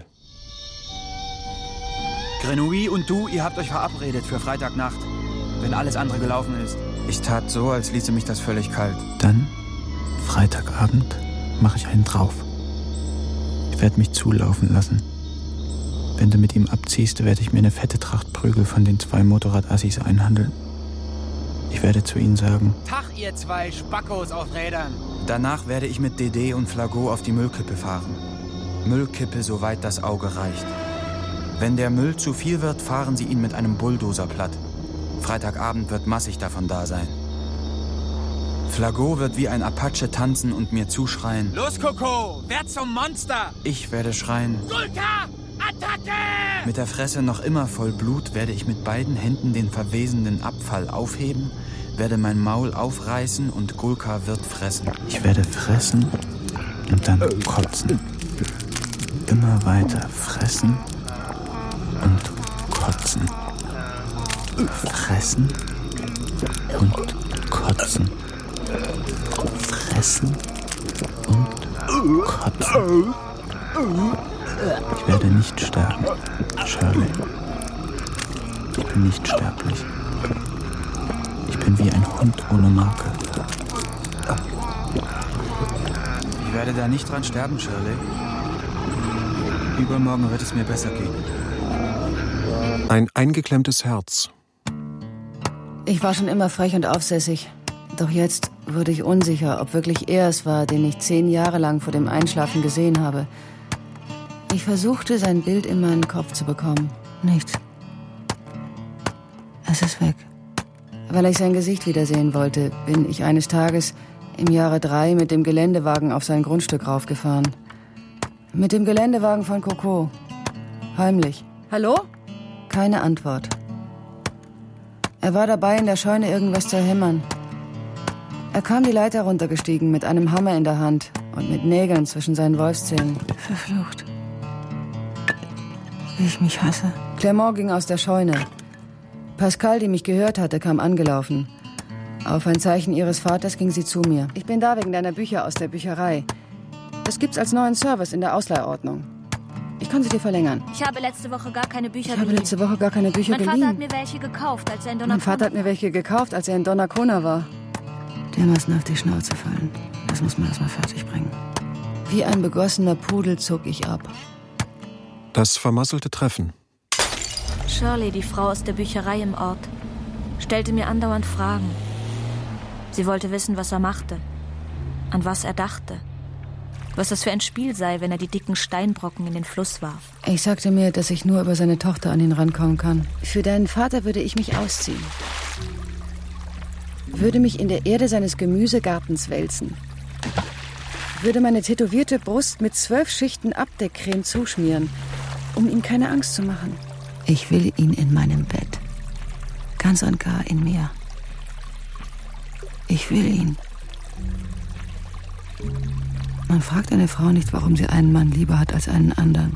Grenouille und du, ihr habt euch verabredet für Freitagnacht, wenn alles andere gelaufen ist. Ich tat so, als ließe mich das völlig kalt. Dann, Freitagabend, mache ich einen drauf. Ich werde mich zulaufen lassen. Wenn du mit ihm abziehst, werde ich mir eine fette Tracht Prügel von den zwei Motorradassis einhandeln. Ich werde zu ihnen sagen: Tag, ihr zwei Spackos auf Rädern. Danach werde ich mit Dédé und Flageau auf die Müllkippe fahren. Müllkippe, soweit das Auge reicht. Wenn der Müll zu viel wird, fahren sie ihn mit einem Bulldozer platt. Freitagabend wird massig davon da sein. Flago wird wie ein Apache tanzen und mir zuschreien. Los, Coco, werd zum Monster! Ich werde schreien. Gulka, Attacke! Mit der Fresse noch immer voll Blut werde ich mit beiden Händen den verwesenden Abfall aufheben, werde mein Maul aufreißen und Gulka wird fressen. Ich werde fressen und dann kotzen. Immer weiter fressen und kotzen. Fressen und kotzen. Fressen und kotzen. Ich werde nicht sterben, Shirley. Ich bin nicht sterblich. Ich bin wie ein Hund ohne Marke. Ich werde da nicht dran sterben, Shirley. Übermorgen wird es mir besser gehen. Ein eingeklemmtes Herz. Ich war schon immer frech und aufsässig. Doch jetzt wurde ich unsicher, ob wirklich er es war, den ich zehn Jahre lang vor dem Einschlafen gesehen habe. Ich versuchte, sein Bild in meinen Kopf zu bekommen. Nichts. Es ist weg. Weil ich sein Gesicht wiedersehen wollte, bin ich eines Tages im Jahre drei mit dem Geländewagen auf sein Grundstück raufgefahren. Mit dem Geländewagen von Coco. Heimlich. Hallo? Keine Antwort. Er war dabei, in der Scheune irgendwas zu hämmern. Er kam die Leiter runtergestiegen mit einem Hammer in der Hand und mit Nägeln zwischen seinen Wolfszähnen. Verflucht. Wie ich mich hasse. Clement ging aus der Scheune. Pascal, die mich gehört hatte, kam angelaufen. Auf ein Zeichen ihres Vaters ging sie zu mir. Ich bin da wegen deiner Bücher aus der Bücherei. Das gibt's als neuen Service in der Ausleihordnung. Ich kann sie dir verlängern. Ich habe letzte Woche gar keine Bücher Ich habe geliehen. letzte Woche gar keine Bücher mein geliehen. Mein Vater hat mir welche gekauft, als er in Donnacona Mein Vater hat mir welche gekauft, als er in Donnacona war. Dermaßen auf die Schnauze fallen. Das muss man erstmal fertig bringen. Wie ein begossener Pudel zog ich ab. Das vermasselte Treffen. Shirley, die Frau aus der Bücherei im Ort, stellte mir andauernd Fragen. Sie wollte wissen, was er machte, an was er dachte, was das für ein Spiel sei, wenn er die dicken Steinbrocken in den Fluss warf. Ich sagte mir, dass ich nur über seine Tochter an ihn rankommen kann. Für deinen Vater würde ich mich ausziehen. Würde mich in der Erde seines Gemüsegartens wälzen. Würde meine tätowierte Brust mit zwölf Schichten Abdeckcreme zuschmieren, um ihm keine Angst zu machen. Ich will ihn in meinem Bett. Ganz und gar in mir. Ich will ihn. Man fragt eine Frau nicht, warum sie einen Mann lieber hat als einen anderen.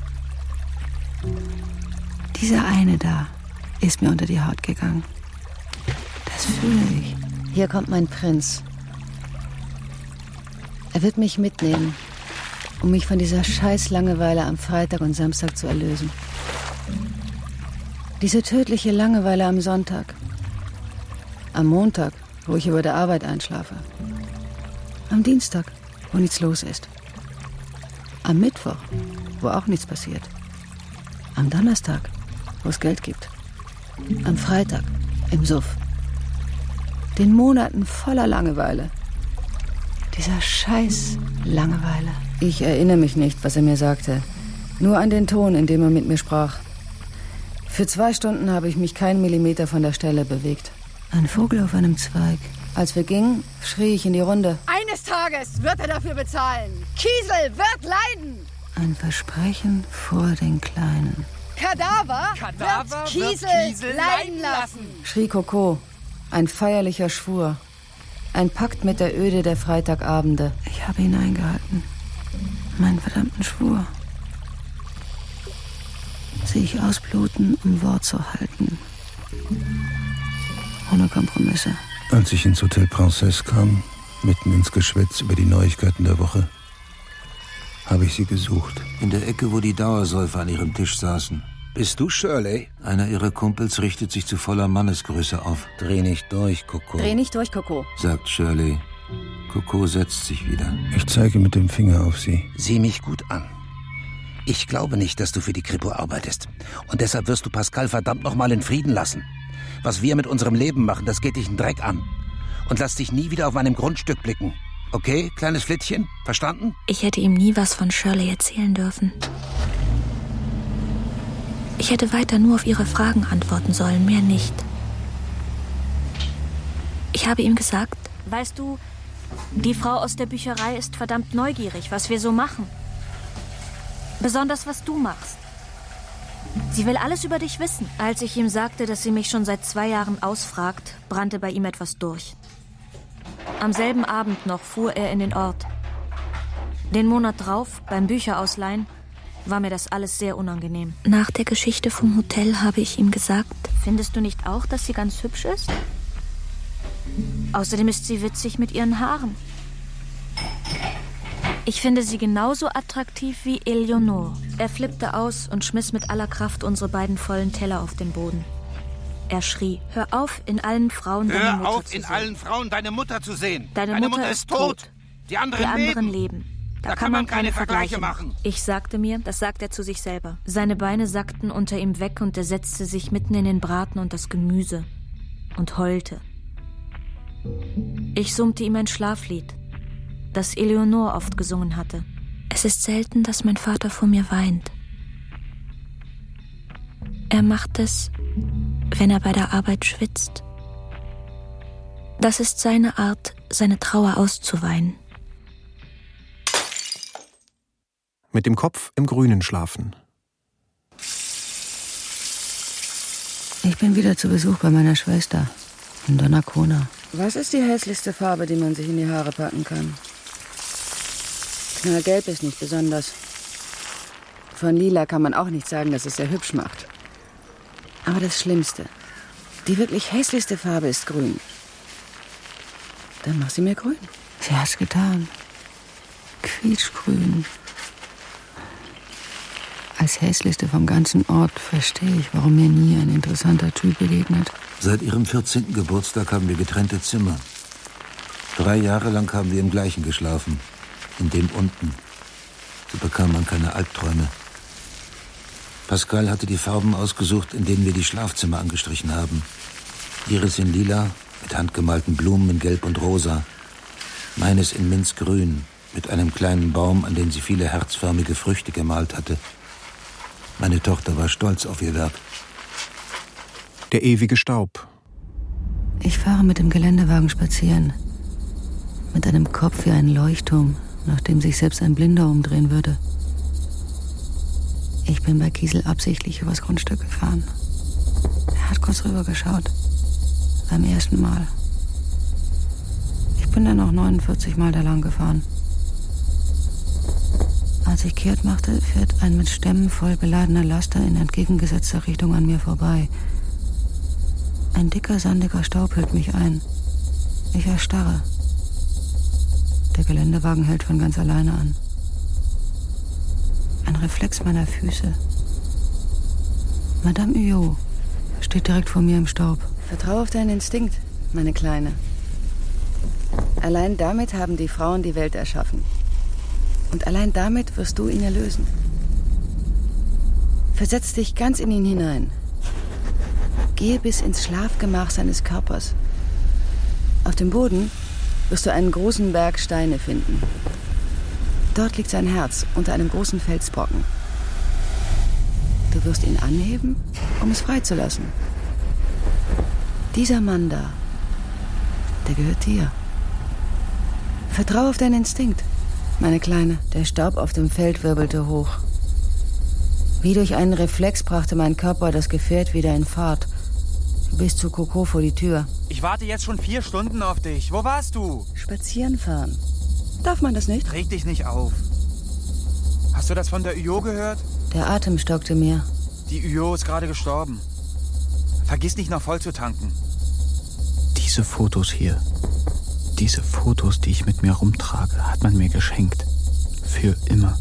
Dieser eine da ist mir unter die Haut gegangen. Das fühle ich. Hier kommt mein Prinz. Er wird mich mitnehmen, um mich von dieser scheiß Langeweile am Freitag und Samstag zu erlösen. Diese tödliche Langeweile am Sonntag. Am Montag, wo ich über der Arbeit einschlafe. Am Dienstag, wo nichts los ist. Am Mittwoch, wo auch nichts passiert. Am Donnerstag, wo es Geld gibt. Am Freitag, im Suff. Den Monaten voller Langeweile. Dieser Scheiß Langeweile. Ich erinnere mich nicht, was er mir sagte. Nur an den Ton, in dem er mit mir sprach. Für zwei Stunden habe ich mich keinen Millimeter von der Stelle bewegt. Ein Vogel auf einem Zweig. Als wir gingen, schrie ich in die Runde. Eines Tages wird er dafür bezahlen. Kiesel wird leiden. Ein Versprechen vor den Kleinen. Kadaver, Kadaver wird Kiesel, wird Kiesel leiden lassen. Schrie Coco. Ein feierlicher Schwur. Ein Pakt mit der Öde der Freitagabende. Ich habe ihn eingehalten. Meinen verdammten Schwur. Sie ich ausbluten, um Wort zu halten. Ohne Kompromisse. Als ich ins Hotel Princesse kam, mitten ins Geschwätz über die Neuigkeiten der Woche, habe ich sie gesucht. In der Ecke, wo die Dauersäufer an ihrem Tisch saßen. Bist du Shirley? Einer ihrer Kumpels richtet sich zu voller Mannesgröße auf. Dreh nicht durch, Coco. Dreh nicht durch, Coco, sagt Shirley. Coco setzt sich wieder. Ich zeige mit dem Finger auf sie. Sieh mich gut an. Ich glaube nicht, dass du für die Kripo arbeitest. Und deshalb wirst du Pascal verdammt nochmal in Frieden lassen. Was wir mit unserem Leben machen, das geht dich einen Dreck an. Und lass dich nie wieder auf meinem Grundstück blicken. Okay, kleines Flittchen? Verstanden? Ich hätte ihm nie was von Shirley erzählen dürfen. Ich hätte weiter nur auf ihre Fragen antworten sollen, mehr nicht. Ich habe ihm gesagt, weißt du, Die Frau aus der Bücherei ist verdammt neugierig, was wir so machen. Besonders, was du machst. Sie will alles über dich wissen. Als ich ihm sagte, dass sie mich schon seit zwei Jahren ausfragt, brannte bei ihm etwas durch. Am selben Abend noch fuhr er in den Ort. Den Monat drauf, beim Bücherausleihen, war mir das alles sehr unangenehm. Nach der Geschichte vom Hotel habe ich ihm gesagt: Findest du nicht auch, dass sie ganz hübsch ist? Außerdem ist sie witzig mit ihren Haaren. Ich finde sie genauso attraktiv wie Eleonore. Er flippte aus und schmiss mit aller Kraft unsere beiden vollen Teller auf den Boden. Er schrie: Hör auf, in allen Frauen deine Mutter Hör auf, zu in sehen. allen Frauen deine Mutter zu sehen. Deine, deine Mutter, Mutter ist tot. Die anderen, Die anderen leben. leben. Da, Da kann man keine Vergleiche machen. Ich sagte mir, das sagt er zu sich selber. Seine Beine sackten unter ihm weg und er setzte sich mitten in den Braten und das Gemüse und heulte. Ich summte ihm ein Schlaflied, das Eleonore oft gesungen hatte. Es ist selten, dass mein Vater vor mir weint. Er macht es, wenn er bei der Arbeit schwitzt. Das ist seine Art, seine Trauer auszuweinen. Mit dem Kopf im Grünen schlafen. Ich bin wieder zu Besuch bei meiner Schwester in Donnacona. Was ist die hässlichste Farbe, die man sich in die Haare packen kann? Knallgelb ist nicht besonders. Von Lila kann man auch nicht sagen, dass es sehr hübsch macht. Aber das Schlimmste, die wirklich hässlichste Farbe ist grün. Dann mach sie mir grün. Sie hat's getan. Quietschgrün. Als hässlichste vom ganzen Ort verstehe ich, warum mir nie ein interessanter Typ begegnet. Seit ihrem vierzehnten Geburtstag haben wir getrennte Zimmer. Drei Jahre lang haben wir im gleichen geschlafen. In dem unten. So bekam man keine Albträume. Pascal hatte die Farben ausgesucht, in denen wir die Schlafzimmer angestrichen haben. Ihres in lila, mit handgemalten Blumen in gelb und rosa. Meines in minzgrün, mit einem kleinen Baum, an den sie viele herzförmige Früchte gemalt hatte. Meine Tochter war stolz auf ihr Werk. Der ewige Staub. Ich fahre mit dem Geländewagen spazieren. Mit einem Kopf wie ein Leuchtturm, nach dem sich selbst ein Blinder umdrehen würde. Ich bin bei Kiesel absichtlich übers Grundstück gefahren. Er hat kurz rübergeschaut. Beim ersten Mal. Ich bin dann noch neunundvierzig Mal da lang gefahren. Als ich kehrt machte, fährt ein mit Stämmen voll beladener Laster in entgegengesetzter Richtung an mir vorbei. Ein dicker, sandiger Staub hüllt mich ein. Ich erstarre. Der Geländewagen hält von ganz alleine an. Ein Reflex meiner Füße. Madame Huyot steht direkt vor mir im Staub. Vertrau auf deinen Instinkt, meine Kleine. Allein damit haben die Frauen die Welt erschaffen. Und allein damit wirst du ihn erlösen. Versetz dich ganz in ihn hinein. Gehe bis ins Schlafgemach seines Körpers. Auf dem Boden wirst du einen großen Berg Steine finden. Dort liegt sein Herz unter einem großen Felsbrocken. Du wirst ihn anheben, um es freizulassen. Dieser Mann da, der gehört dir. Vertrau auf deinen Instinkt, meine Kleine. Der Staub auf dem Feld wirbelte hoch. Wie durch einen Reflex brachte mein Körper das Gefährt wieder in Fahrt. Bis zu Coco vor die Tür. Ich warte jetzt schon vier Stunden auf dich. Wo warst du? Spazieren fahren. Darf man das nicht? Reg dich nicht auf. Hast du das von der Huyot gehört? Der Atem stockte mir. Die Huyot ist gerade gestorben. Vergiss nicht, noch voll zu tanken. Diese Fotos hier, diese Fotos, die ich mit mir rumtrage, hat man mir geschenkt. Für immer.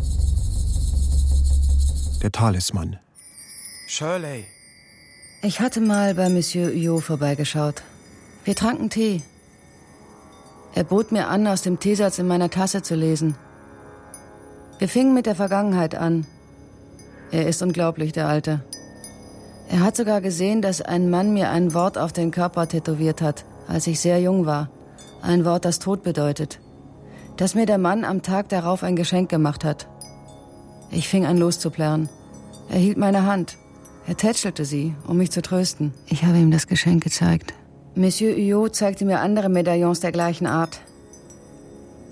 Der Talisman. Shirley. Ich hatte mal bei Monsieur Huyot vorbeigeschaut. Wir tranken Tee. Er bot mir an, aus dem Teesatz in meiner Tasse zu lesen. Wir fingen mit der Vergangenheit an. Er ist unglaublich, der Alte. Er hat sogar gesehen, dass ein Mann mir ein Wort auf den Körper tätowiert hat, als ich sehr jung war. Ein Wort, das Tod bedeutet. Das mir der Mann am Tag darauf ein Geschenk gemacht hat. Ich fing an loszuplärren. Er hielt meine Hand. Er tätschelte sie, um mich zu trösten. Ich habe ihm das Geschenk gezeigt. Monsieur Huyot zeigte mir andere Medaillons der gleichen Art.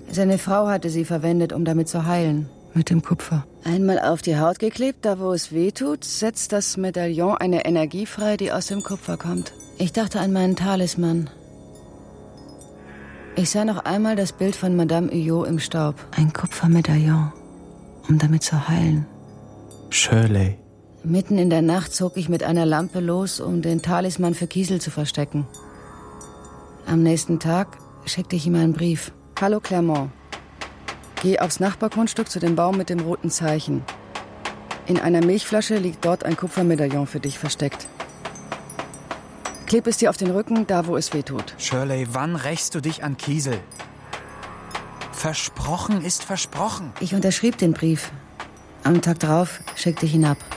Seine Frau hatte sie verwendet, um damit zu heilen. Mit dem Kupfer. Einmal auf die Haut geklebt, da wo es weh tut, setzt das Medaillon eine Energie frei, die aus dem Kupfer kommt. Ich dachte an meinen Talisman. Ich sah noch einmal das Bild von Madame Huyot im Staub. Ein Kupfermedaillon, um damit zu heilen. Shirley. Mitten in der Nacht zog ich mit einer Lampe los, um den Talisman für Kiesel zu verstecken. Am nächsten Tag schickte ich ihm einen Brief. Hallo Clermont. Geh aufs Nachbargrundstück zu dem Baum mit dem roten Zeichen. In einer Milchflasche liegt dort ein Kupfermedaillon für dich versteckt. Kleb es dir auf den Rücken, da wo es weh tut. Shirley, wann rächst du dich an Kiesel? Versprochen ist versprochen. Ich unterschrieb den Brief. Am Tag darauf schickte ich ihn ab.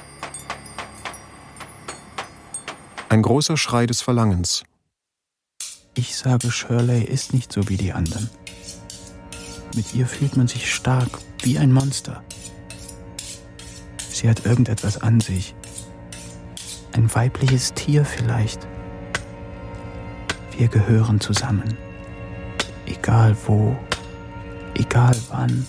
Ein großer Schrei des Verlangens. Ich sage, Shirley ist nicht so wie die anderen. Mit ihr fühlt man sich stark, wie ein Monster. Sie hat irgendetwas an sich. Ein weibliches Tier vielleicht. Wir gehören zusammen. Egal wo, egal wann.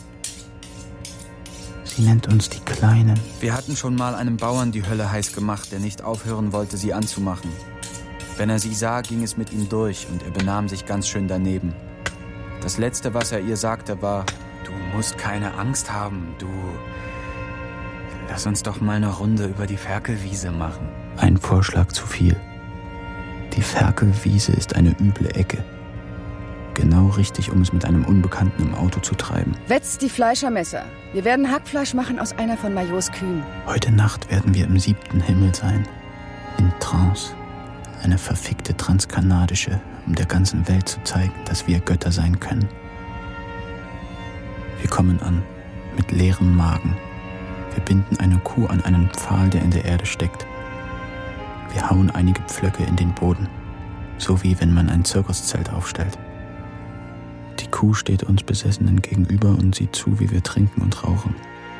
Sie nennt uns die Kleinen. Wir hatten schon mal einem Bauern die Hölle heiß gemacht, der nicht aufhören wollte, sie anzumachen. Wenn er sie sah, ging es mit ihm durch und er benahm sich ganz schön daneben. Das Letzte, was er ihr sagte, war: Du musst keine Angst haben, du... Lass uns doch mal eine Runde über die Ferkelwiese machen. Ein Vorschlag zu viel. Die Ferkelwiese ist eine üble Ecke. Genau richtig, um es mit einem Unbekannten im Auto zu treiben. Wetzt die Fleischermesser. Wir werden Hackfleisch machen aus einer von Majots Kühen. Heute Nacht werden wir im siebten Himmel sein. In Trance. Eine verfickte transkanadische, um der ganzen Welt zu zeigen, dass wir Götter sein können. Wir kommen an, mit leerem Magen. Wir binden eine Kuh an einen Pfahl, der in der Erde steckt. Wir hauen einige Pflöcke in den Boden, so wie wenn man ein Zirkuszelt aufstellt. Die Kuh steht uns Besessenen gegenüber und sieht zu, wie wir trinken und rauchen.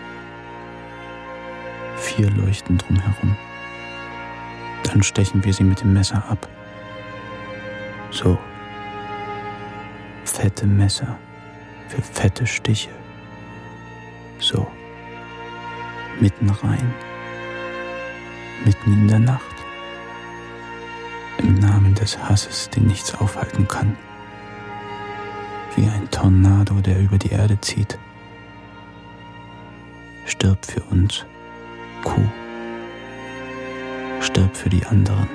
Vier leuchten drumherum. Dann stechen wir sie mit dem Messer ab. So. Fette Messer für fette Stiche. So. Mitten rein. Mitten in der Nacht. Im Namen des Hasses, den nichts aufhalten kann. Wie ein Tornado, der über die Erde zieht. Stirb für uns, Kuh. Stirb für die anderen.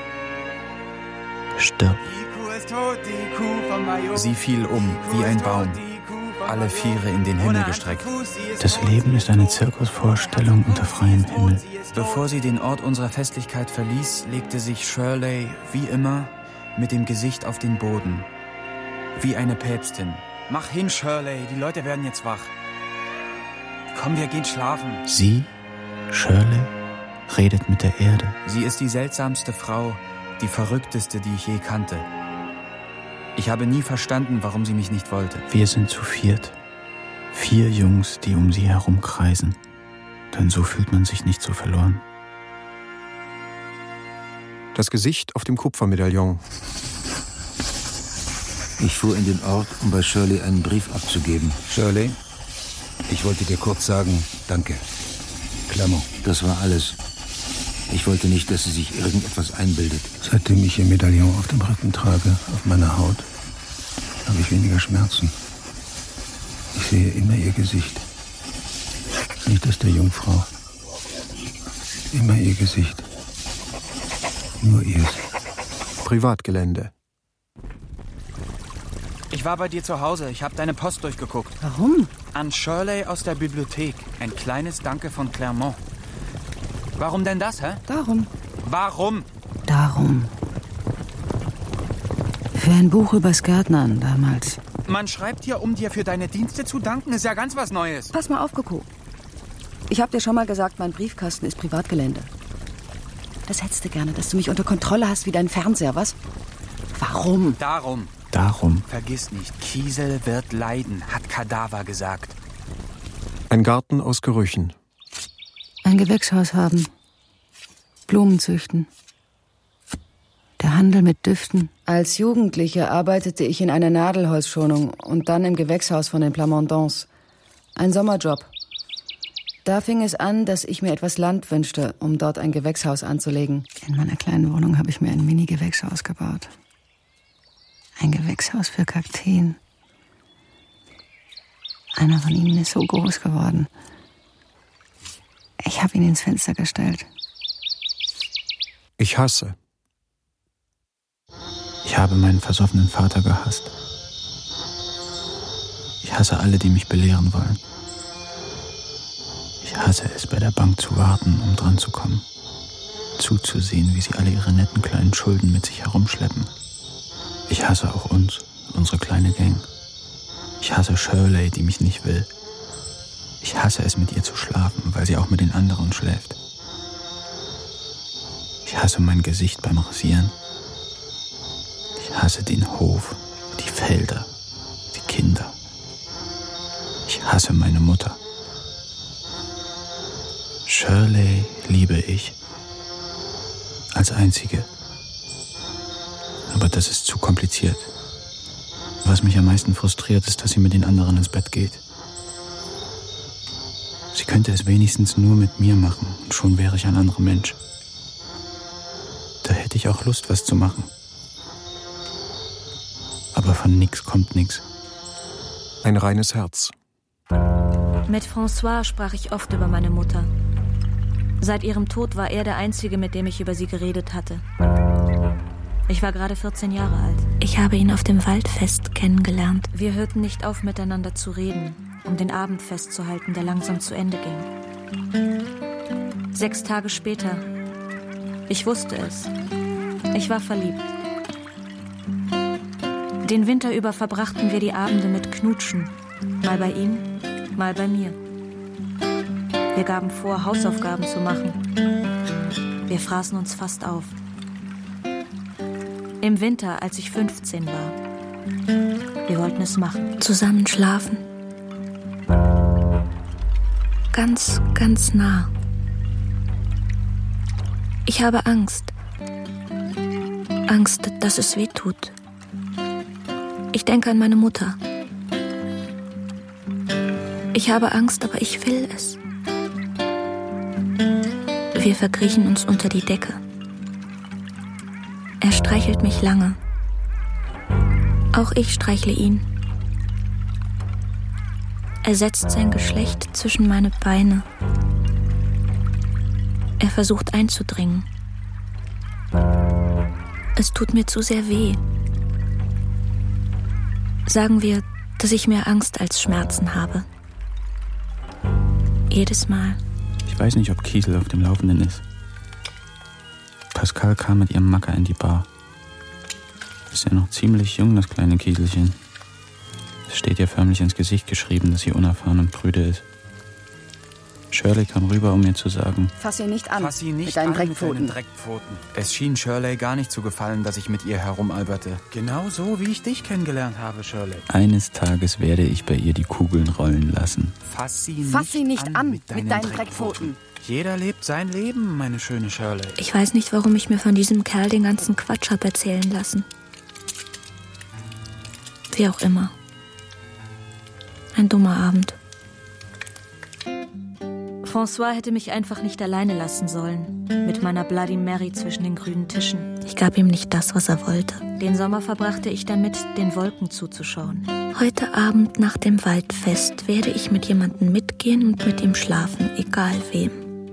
Stirb. Sie fiel um, wie ein Baum, alle Viere in den Himmel gestreckt. Das Leben ist eine Zirkusvorstellung unter freiem Himmel. Bevor sie den Ort unserer Festlichkeit verließ, legte sich Shirley, wie immer, mit dem Gesicht auf den Boden. Wie eine Päpstin. Mach hin, Shirley, die Leute werden jetzt wach. Komm, wir gehen schlafen. Sie, Shirley, redet mit der Erde. Sie ist die seltsamste Frau, die verrückteste, die ich je kannte. Ich habe nie verstanden, warum sie mich nicht wollte. Wir sind zu viert. Vier Jungs, die um sie herumkreisen. Denn so fühlt man sich nicht so verloren. Das Gesicht auf dem Kupfermedaillon. Ich fuhr in den Ort, um bei Shirley einen Brief abzugeben. Shirley, ich wollte dir kurz sagen, danke. Clermont. Das war alles. Ich wollte nicht, dass sie sich irgendetwas einbildet. Seitdem ich ihr Medaillon auf dem Rücken trage, auf meiner Haut, habe ich weniger Schmerzen. Ich sehe immer ihr Gesicht. Nicht das der Jungfrau. Immer ihr Gesicht. Nur ihrs. Privatgelände. Ich war bei dir zu Hause. Ich habe deine Post durchgeguckt. Warum? An Shirley aus der Bibliothek. Ein kleines Danke von Clermont. Warum denn das, hä? Darum. Warum? Darum. Für ein Buch übers Gärtnern damals. Man schreibt dir, um dir für deine Dienste zu danken, ist ja ganz was Neues. Pass mal auf, Coco. Ich hab dir schon mal gesagt, mein Briefkasten ist Privatgelände. Das hättest du gerne, dass du mich unter Kontrolle hast wie dein Fernseher, was? Warum? Darum. Darum. Vergiss nicht, Kiesel wird leiden, hat Kadaver gesagt. Ein Garten aus Gerüchen. Ein Gewächshaus haben. Blumen züchten. Der Handel mit Düften. Als Jugendliche arbeitete ich in einer Nadelholzschonung und dann im Gewächshaus von den Plamondons. Ein Sommerjob. Da fing es an, dass ich mir etwas Land wünschte, um dort ein Gewächshaus anzulegen. In meiner kleinen Wohnung habe ich mir ein Mini-Gewächshaus gebaut. Ein Gewächshaus für Kakteen. Einer von ihnen ist so groß geworden. Ich habe ihn ins Fenster gestellt. Ich hasse. Ich habe meinen versoffenen Vater gehasst. Ich hasse alle, die mich belehren wollen. Ich hasse es, bei der Bank zu warten, um dran zu kommen. Zuzusehen, wie sie alle ihre netten kleinen Schulden mit sich herumschleppen. Ich hasse auch uns, unsere kleine Gang. Ich hasse Shirley, die mich nicht will. Ich hasse es, mit ihr zu schlafen, weil sie auch mit den anderen schläft. Ich hasse mein Gesicht beim Rasieren. Ich hasse den Hof, die Felder, die Kinder. Ich hasse meine Mutter. Shirley liebe ich. Als einzige. Aber das ist zu kompliziert. Was mich am meisten frustriert, ist, dass sie mit den anderen ins Bett geht. Sie könnte es wenigstens nur mit mir machen und schon wäre ich ein anderer Mensch. Da hätte ich auch Lust, was zu machen. Aber von nix kommt nix. Ein reines Herz. Mit François sprach ich oft über meine Mutter. Seit ihrem Tod war er der Einzige, mit dem ich über sie geredet hatte. Ich war gerade vierzehn Jahre alt. Ich habe ihn auf dem Waldfest kennengelernt. Wir hörten nicht auf, miteinander zu reden, um den Abend festzuhalten, der langsam zu Ende ging. Sechs Tage später. Ich wusste es. Ich war verliebt. Den Winter über verbrachten wir die Abende mit Knutschen. Mal bei ihm, mal bei mir. Wir gaben vor, Hausaufgaben zu machen. Wir fraßen uns fast auf. Im Winter, als ich fünfzehn war. Wir wollten es machen. Zusammen schlafen. Ganz, ganz nah. Ich habe Angst. Angst, dass es weh tut. Ich denke an meine Mutter. Ich habe Angst, aber ich will es. Wir verkriechen uns unter die Decke. Er streichelt mich lange. Auch ich streichle ihn. Er setzt sein Geschlecht zwischen meine Beine. Er versucht einzudringen. Es tut mir zu sehr weh. Sagen wir, dass ich mehr Angst als Schmerzen habe. Jedes Mal. Ich weiß nicht, ob Kiesel auf dem Laufenden ist. Pascal kam mit ihrem Macker in die Bar. Ist ja noch ziemlich jung, das kleine Kieselchen. Es steht ihr förmlich ins Gesicht geschrieben, dass sie unerfahren und prüde ist. Shirley kam rüber, um mir zu sagen: Fass ihn nicht an, Fass ihn nicht mit deinen an Dreckpfoten. mit deinen Dreckpfoten. Es schien Shirley gar nicht zu gefallen, dass ich mit ihr herumalberte. Genau so, wie ich dich kennengelernt habe, Shirley. Eines Tages werde ich bei ihr die Kugeln rollen lassen. Fass sie Fass nicht, sie nicht an, an mit deinen, mit deinen Dreckpfoten. Jeder lebt sein Leben, meine schöne Shirley. Ich weiß nicht, warum ich mir von diesem Kerl den ganzen Quatsch habe erzählen lassen. Wie auch immer. Ein dummer Abend. François hätte mich einfach nicht alleine lassen sollen, mit meiner Bloody Mary zwischen den grünen Tischen. Ich gab ihm nicht das, was er wollte. Den Sommer verbrachte ich damit, den Wolken zuzuschauen. Heute Abend nach dem Waldfest werde ich mit jemandem mitgehen und mit ihm schlafen, egal wem.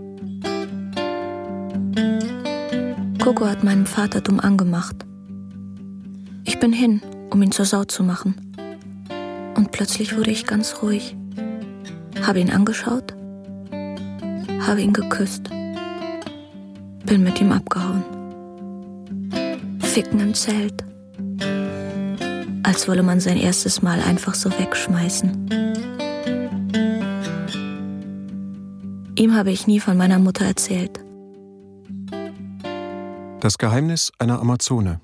Coco hat meinen Vater dumm angemacht. Ich bin hin, um ihn zur Sau zu machen. Und plötzlich wurde ich ganz ruhig. Habe ihn angeschaut, habe ihn geküsst. Bin mit ihm abgehauen. Ficken im Zelt. Als wolle man sein erstes Mal einfach so wegschmeißen. Ihm habe ich nie von meiner Mutter erzählt. Das Geheimnis einer Amazone.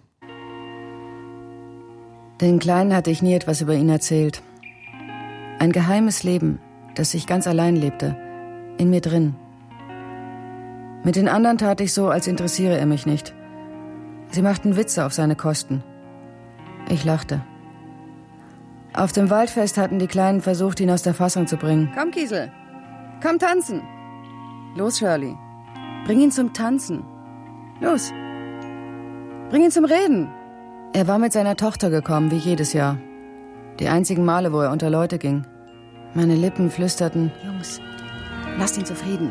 Den Kleinen hatte ich nie etwas über ihn erzählt. Ein geheimes Leben, das ich ganz allein lebte. In mir drin. Mit den anderen tat ich so, als interessiere er mich nicht. Sie machten Witze auf seine Kosten. Ich lachte. Auf dem Waldfest hatten die Kleinen versucht, ihn aus der Fassung zu bringen. Komm, Kiesel. Komm tanzen. Los, Shirley. Bring ihn zum Tanzen. Los. Bring ihn zum Reden. Er war mit seiner Tochter gekommen, wie jedes Jahr. Die einzigen Male, wo er unter Leute ging. Meine Lippen flüsterten: Jungs, lasst ihn zufrieden.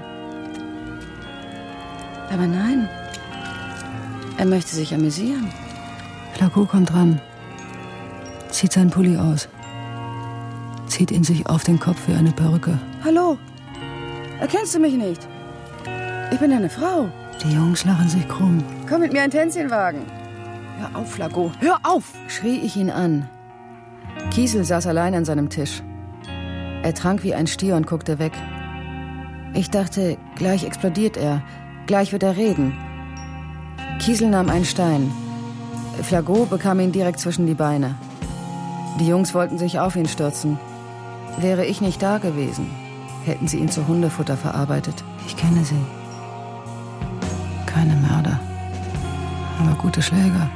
Aber nein. Er möchte sich amüsieren. Flaco kommt ran. Zieht seinen Pulli aus. Zieht ihn sich auf den Kopf wie eine Perücke. Hallo. Erkennst du mich nicht? Ich bin deine Frau. Die Jungs lachen sich krumm. Komm mit mir ein Tänzchen wagen. Hör auf, Flaco. Hör auf! Schrie ich ihn an. Kiesel saß allein an seinem Tisch. Er trank wie ein Stier und guckte weg. Ich dachte, gleich explodiert er. Gleich wird er reden. Kiesel nahm einen Stein. Flaco bekam ihn direkt zwischen die Beine. Die Jungs wollten sich auf ihn stürzen. Wäre ich nicht da gewesen, hätten sie ihn zu Hundefutter verarbeitet. Ich kenne sie. Keine Mörder, aber gute Schläger.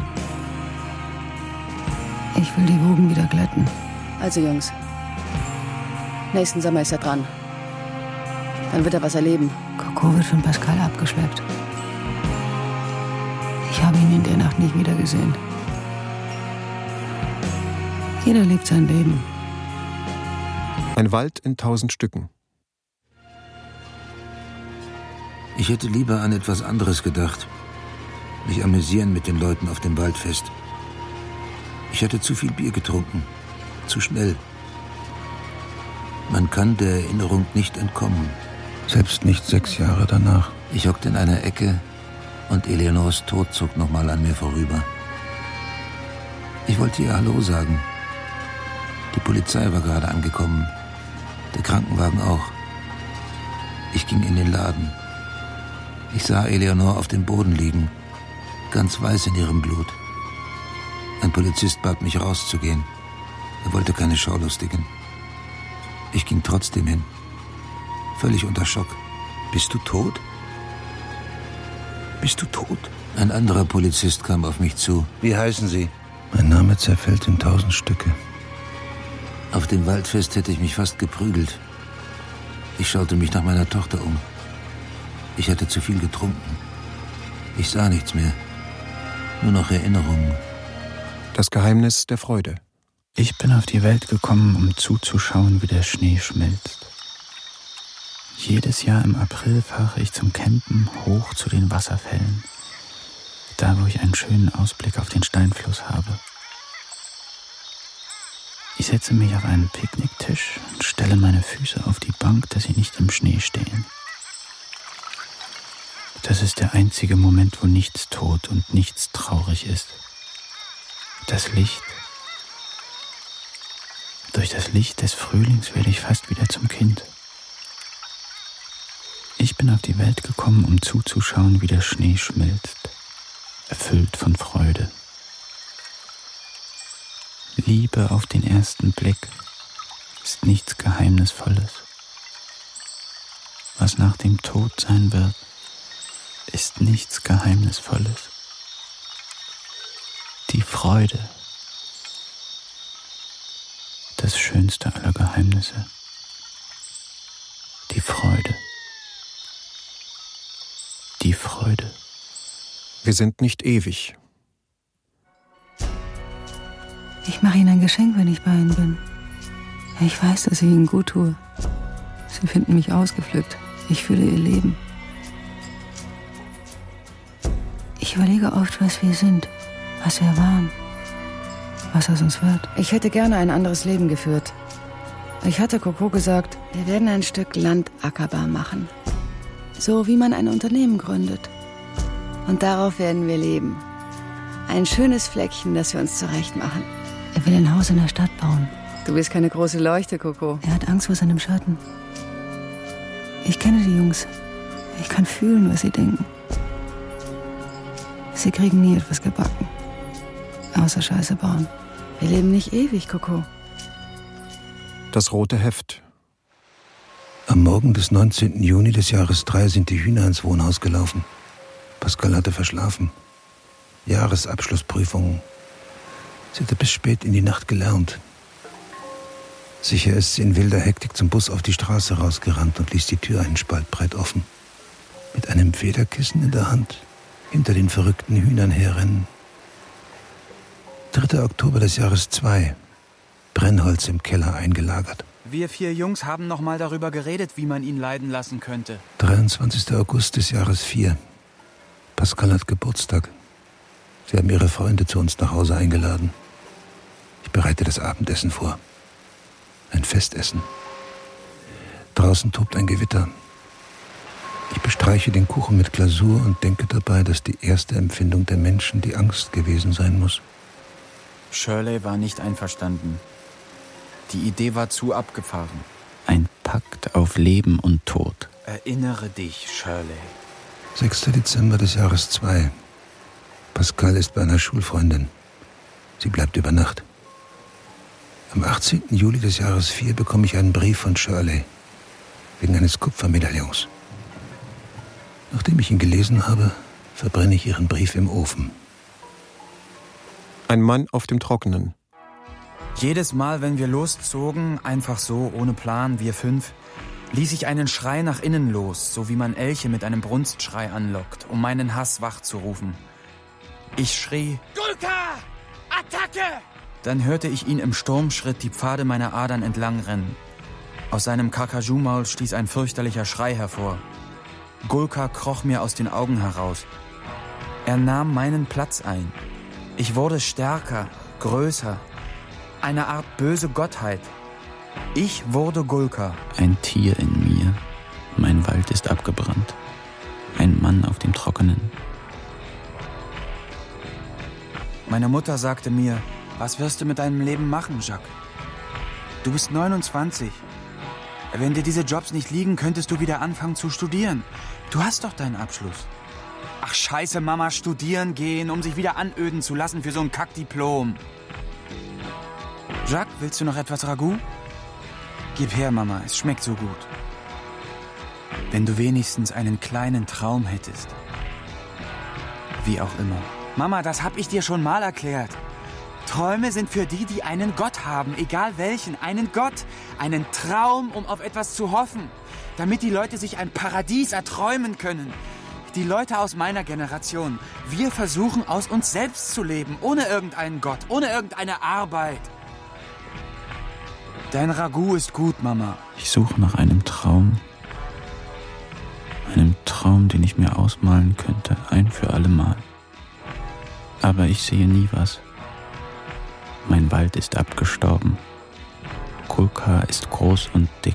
Ich will die Wogen wieder glätten. Also Jungs, nächsten Sommer ist er dran. Dann wird er was erleben. Coco wird von Pascal abgeschleppt. Ich habe ihn in der Nacht nicht wieder gesehen. Jeder lebt sein Leben. Ein Wald in tausend Stücken. Ich hätte lieber an etwas anderes gedacht. Mich amüsieren mit den Leuten auf dem Waldfest. Ich hatte zu viel Bier getrunken. Zu schnell. Man kann der Erinnerung nicht entkommen. Selbst nicht sechs Jahre danach. Ich hockte in einer Ecke und Eleonors Tod zog nochmal an mir vorüber. Ich wollte ihr Hallo sagen. Die Polizei war gerade angekommen. Der Krankenwagen auch. Ich ging in den Laden. Ich sah Eleonor auf dem Boden liegen, ganz weiß in ihrem Blut. Ein Polizist bat mich rauszugehen. Er wollte keine Schaulustigen. Ich ging trotzdem hin. Völlig unter Schock. Bist du tot? Bist du tot? Ein anderer Polizist kam auf mich zu. Wie heißen Sie? Mein Name zerfällt in tausend Stücke. Auf dem Waldfest hätte ich mich fast geprügelt. Ich schaute mich nach meiner Tochter um. Ich hatte zu viel getrunken. Ich sah nichts mehr. Nur noch Erinnerungen. Das Geheimnis der Freude. Ich bin auf die Welt gekommen, um zuzuschauen, wie der Schnee schmilzt. Jedes Jahr im April fahre ich zum Campen hoch zu den Wasserfällen. Da, wo ich einen schönen Ausblick auf den Steinfluss habe. Ich setze mich auf einen Picknicktisch und stelle meine Füße auf die Bank, dass sie nicht im Schnee stehen. Das ist der einzige Moment, wo nichts tot und nichts traurig ist. Das Licht. Durch das Licht des Frühlings werde ich fast wieder zum Kind. Ich bin auf die Welt gekommen, um zuzuschauen, wie der Schnee schmilzt, erfüllt von Freude. Liebe auf den ersten Blick ist nichts Geheimnisvolles. Was nach dem Tod sein wird, ist nichts Geheimnisvolles. Die Freude, das schönste aller Geheimnisse. Die Freude. Die Freude. Wir sind nicht ewig. Ich mache Ihnen ein Geschenk, wenn ich bei Ihnen bin. Ich weiß, dass ich Ihnen gut tue. Sie finden mich ausgepflückt. Ich fühle Ihr Leben. Ich überlege oft, was wir sind, was wir waren, was aus uns wird. Ich hätte gerne ein anderes Leben geführt. Ich hatte Coco gesagt, wir werden ein Stück Land ackerbar machen. So wie man ein Unternehmen gründet. Und darauf werden wir leben. Ein schönes Fleckchen, das wir uns zurecht machen. Er will ein Haus in der Stadt bauen. Du bist keine große Leuchte, Coco. Er hat Angst vor seinem Schatten. Ich kenne die Jungs. Ich kann fühlen, was sie denken. Sie kriegen nie etwas gebacken. Außer Scheiße bauen. Wir leben nicht ewig, Coco. Das rote Heft. Am Morgen des neunzehnten Juni des Jahres drei sind die Hühner ins Wohnhaus gelaufen. Pascal hatte verschlafen. Jahresabschlussprüfungen. Sie hatte bis spät in die Nacht gelernt. Sicher ist sie in wilder Hektik zum Bus auf die Straße rausgerannt und ließ die Tür einen Spalt breit offen. Mit einem Federkissen in der Hand hinter den verrückten Hühnern herrennen. dritter Oktober des Jahres zwei. Brennholz im Keller eingelagert. Wir vier Jungs haben noch mal darüber geredet, wie man ihn leiden lassen könnte. dreiundzwanzigster August des Jahres vier. Pascal hat Geburtstag. Sie haben ihre Freunde zu uns nach Hause eingeladen. Ich bereite das Abendessen vor. Ein Festessen. Draußen tobt ein Gewitter. Ich bestreiche den Kuchen mit Glasur und denke dabei, dass die erste Empfindung der Menschen die Angst gewesen sein muss. Shirley war nicht einverstanden. Die Idee war zu abgefahren. Ein Pakt auf Leben und Tod. Erinnere dich, Shirley. sechster Dezember des Jahres zwei. Pascal ist bei einer Schulfreundin. Sie bleibt über Nacht. Am achtzehnten Juli des Jahres vier bekomme ich einen Brief von Shirley. Wegen eines Kupfermedaillons. Nachdem ich ihn gelesen habe, verbrenne ich ihren Brief im Ofen. Ein Mann auf dem Trockenen. Jedes Mal, wenn wir loszogen, einfach so, ohne Plan, wir fünf, ließ ich einen Schrei nach innen los, so wie man Elche mit einem Brunstschrei anlockt, um meinen Hass wachzurufen. Ich schrie: Gulka! Attacke! Dann hörte ich ihn im Sturmschritt die Pfade meiner Adern entlang rennen. Aus seinem Kakaju-Maul stieß ein fürchterlicher Schrei hervor. Gulka kroch mir aus den Augen heraus. Er nahm meinen Platz ein. Ich wurde stärker, größer. Eine Art böse Gottheit. Ich wurde Gulka. Ein Tier in mir. Mein Wald ist abgebrannt. Ein Mann auf dem Trockenen. Meine Mutter sagte mir: Was wirst du mit deinem Leben machen, Jacques? Du bist neunundzwanzig. Wenn dir diese Jobs nicht liegen, könntest du wieder anfangen zu studieren. Du hast doch deinen Abschluss. Ach scheiße, Mama, studieren gehen, um sich wieder anöden zu lassen für so ein Kackdiplom. Jacques, willst du noch etwas Ragout? Gib her, Mama, es schmeckt so gut. Wenn du wenigstens einen kleinen Traum hättest. Wie auch immer. Mama, das hab ich dir schon mal erklärt. Träume sind für die, die einen Gott haben, egal welchen. Einen Gott, einen Traum, um auf etwas zu hoffen. Damit die Leute sich ein Paradies erträumen können. Die Leute aus meiner Generation. Wir versuchen, aus uns selbst zu leben, ohne irgendeinen Gott, ohne irgendeine Arbeit. Dein Ragout ist gut, Mama. Ich suche nach einem Traum. Einem Traum, den ich mir ausmalen könnte, ein für alle Mal. Aber ich sehe nie was. Mein Wald ist abgestorben. Gulka ist groß und dick.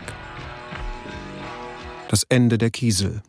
Das Ende der Kiesel.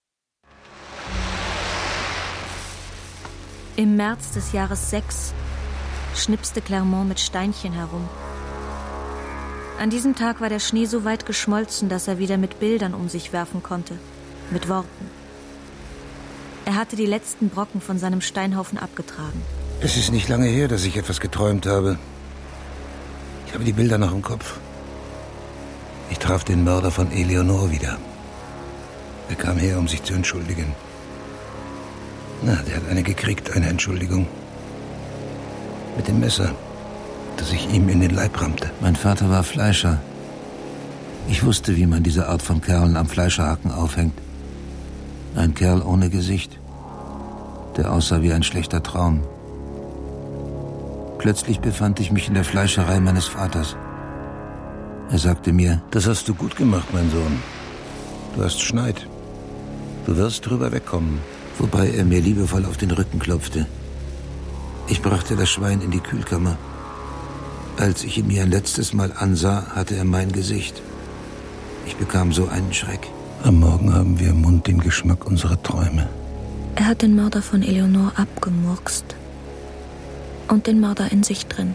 Im März des Jahres sechs schnipste Clermont mit Steinchen herum. An diesem Tag war der Schnee so weit geschmolzen, dass er wieder mit Bildern um sich werfen konnte, mit Worten. Er hatte die letzten Brocken von seinem Steinhaufen abgetragen. Es ist nicht lange her, dass ich etwas geträumt habe. Ich habe die Bilder noch im Kopf. Ich traf den Mörder von Eleonore wieder. Er kam her, um sich zu entschuldigen. Na, der hat eine gekriegt, eine Entschuldigung. Mit dem Messer, das ich ihm in den Leib rammte. Mein Vater war Fleischer. Ich wusste, wie man diese Art von Kerlen am Fleischerhaken aufhängt. Ein Kerl ohne Gesicht, der aussah wie ein schlechter Traum. Plötzlich befand ich mich in der Fleischerei meines Vaters. Er sagte mir: Das hast du gut gemacht, mein Sohn. Du hast Schneid. Du wirst drüber wegkommen. Wobei er mir liebevoll auf den Rücken klopfte. Ich brachte das Schwein in die Kühlkammer. Als ich ihn mir ein letztes Mal ansah, hatte er mein Gesicht. Ich bekam so einen Schreck. Am Morgen haben wir im Mund den Geschmack unserer Träume. Er hat den Mörder von Eleonore abgemurkst. Und den Mörder in sich drin.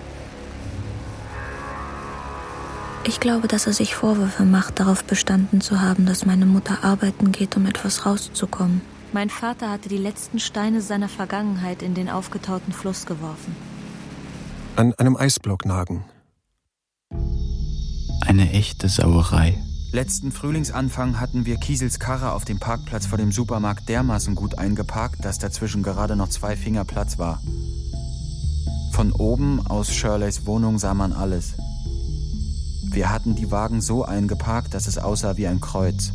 Ich glaube, dass er sich Vorwürfe macht, darauf bestanden zu haben, dass meine Mutter arbeiten geht, um etwas rauszukommen. Mein Vater hatte die letzten Steine seiner Vergangenheit in den aufgetauten Fluss geworfen. An einem Eisblock nagen. Eine echte Sauerei. Letzten Frühlingsanfang hatten wir Kiesels Karre auf dem Parkplatz vor dem Supermarkt dermaßen gut eingeparkt, dass dazwischen gerade noch zwei Finger Platz war. Von oben aus Shirleys Wohnung sah man alles. Wir hatten die Wagen so eingeparkt, dass es aussah wie ein Kreuz.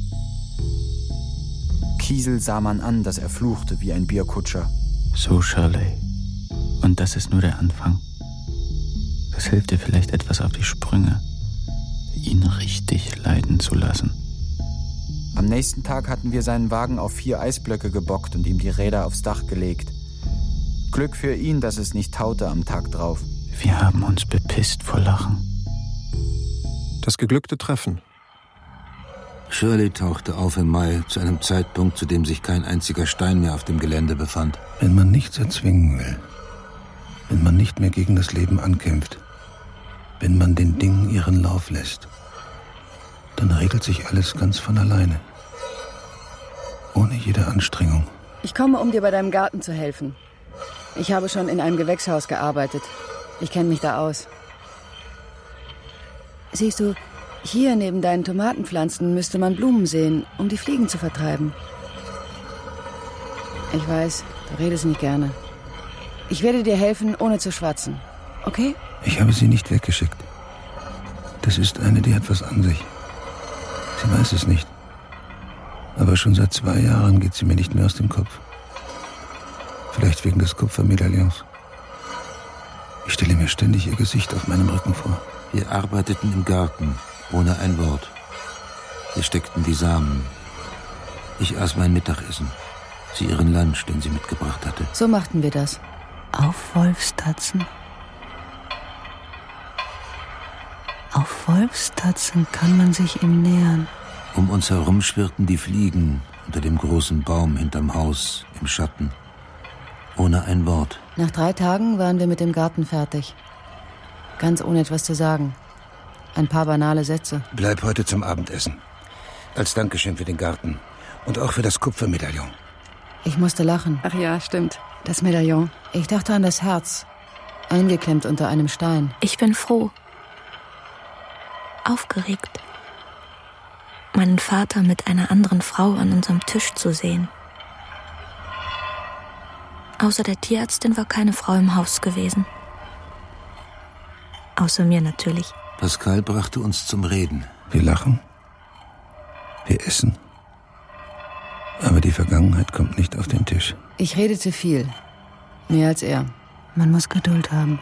Kiesel sah man an, dass er fluchte wie ein Bierkutscher. So, Shirley. Und das ist nur der Anfang. Das hilft dir vielleicht etwas auf die Sprünge, ihn richtig leiden zu lassen. Am nächsten Tag hatten wir seinen Wagen auf vier Eisblöcke gebockt und ihm die Räder aufs Dach gelegt. Glück für ihn, dass es nicht taute am Tag drauf. Wir haben uns bepisst vor Lachen. Das geglückte Treffen. Shirley tauchte auf im Mai, zu einem Zeitpunkt, zu dem sich kein einziger Stein mehr auf dem Gelände befand. Wenn man nichts erzwingen will, wenn man nicht mehr gegen das Leben ankämpft, wenn man den Dingen ihren Lauf lässt, dann regelt sich alles ganz von alleine. Ohne jede Anstrengung. Ich komme, um dir bei deinem Garten zu helfen. Ich habe schon in einem Gewächshaus gearbeitet. Ich kenne mich da aus. Siehst du, hier neben deinen Tomatenpflanzen müsste man Blumen sehen, um die Fliegen zu vertreiben. Ich weiß, du redest nicht gerne. Ich werde dir helfen, ohne zu schwatzen. Okay? Ich habe sie nicht weggeschickt. Das ist eine, die hat was an sich. Sie weiß es nicht. Aber schon seit zwei Jahren geht sie mir nicht mehr aus dem Kopf. Vielleicht wegen des Kupfermedaillons. Ich stelle mir ständig ihr Gesicht auf meinem Rücken vor. Wir arbeiteten im Garten, ohne ein Wort. Wir steckten die Samen. Ich aß mein Mittagessen. Sie ihren Lunch, den sie mitgebracht hatte. So machten wir das. Auf Wolfstatzen. Auf Wolfstatzen kann man sich ihm nähern. Um uns herum schwirrten die Fliegen unter dem großen Baum hinterm Haus, im Schatten. Ohne ein Wort. Nach drei Tagen waren wir mit dem Garten fertig. Ganz ohne etwas zu sagen. Ein paar banale Sätze. Bleib heute zum Abendessen. Als Dankeschön für den Garten. Und auch für das Kupfermedaillon. Ich musste lachen. Ach ja, stimmt. Das Medaillon. Ich dachte an das Herz. Eingeklemmt unter einem Stein. Ich bin froh. Aufgeregt. Meinen Vater mit einer anderen Frau an unserem Tisch zu sehen. Außer der Tierärztin war keine Frau im Haus gewesen. Außer mir natürlich. Pascal brachte uns zum Reden. Wir lachen. Wir essen. Aber die Vergangenheit kommt nicht auf den Tisch. Ich redete viel. Mehr als er. Man muss Geduld haben.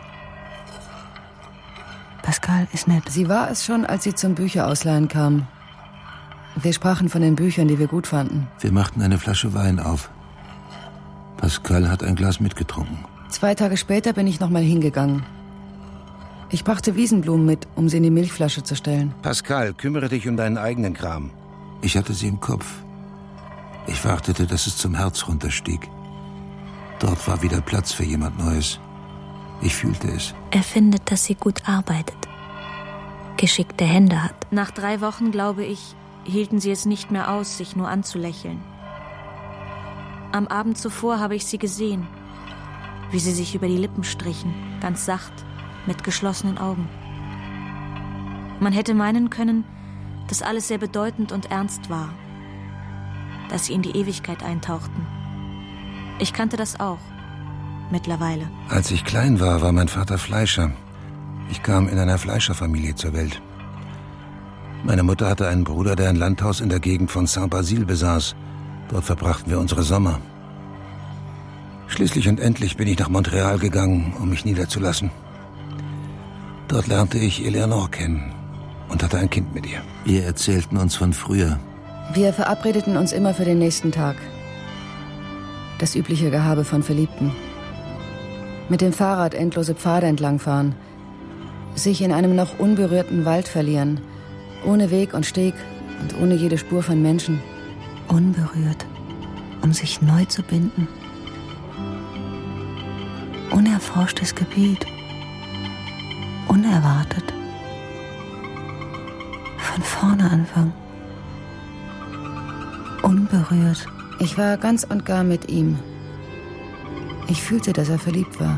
Pascal ist nett. Sie war es schon, als sie zum Bücherausleihen kam. Wir sprachen von den Büchern, die wir gut fanden. Wir machten eine Flasche Wein auf. Pascal hat ein Glas mitgetrunken. Zwei Tage später bin ich noch mal hingegangen. Ich brachte Wiesenblumen mit, um sie in die Milchflasche zu stellen. Pascal, kümmere dich um deinen eigenen Kram. Ich hatte sie im Kopf. Ich wartete, dass es zum Herz runterstieg. Dort war wieder Platz für jemand Neues. Ich fühlte es. Er findet, dass sie gut arbeitet. Geschickte Hände hat. Nach drei Wochen, glaube ich, hielten sie es nicht mehr aus, sich nur anzulächeln. Am Abend zuvor habe ich sie gesehen, wie sie sich über die Lippen strichen, ganz sacht, mit geschlossenen Augen. Man hätte meinen können, dass alles sehr bedeutend und ernst war, dass sie in die Ewigkeit eintauchten. Ich kannte das auch, mittlerweile. Als ich klein war, war mein Vater Fleischer. Ich kam in einer Fleischerfamilie zur Welt. Meine Mutter hatte einen Bruder, der ein Landhaus in der Gegend von Saint-Basile besaß. Dort verbrachten wir unsere Sommer. Schließlich und endlich bin ich nach Montreal gegangen, um mich niederzulassen. Dort lernte ich Eleanor kennen und hatte ein Kind mit ihr. Wir erzählten uns von früher. Wir verabredeten uns immer für den nächsten Tag. Das übliche Gehabe von Verliebten. Mit dem Fahrrad endlose Pfade entlangfahren. Sich in einem noch unberührten Wald verlieren. Ohne Weg und Steg und ohne jede Spur von Menschen. Unberührt, um sich neu zu binden. Unerforschtes Gebiet. Unerwartet. Von vorne anfangen. Unberührt. Ich war ganz und gar mit ihm. Ich fühlte, dass er verliebt war.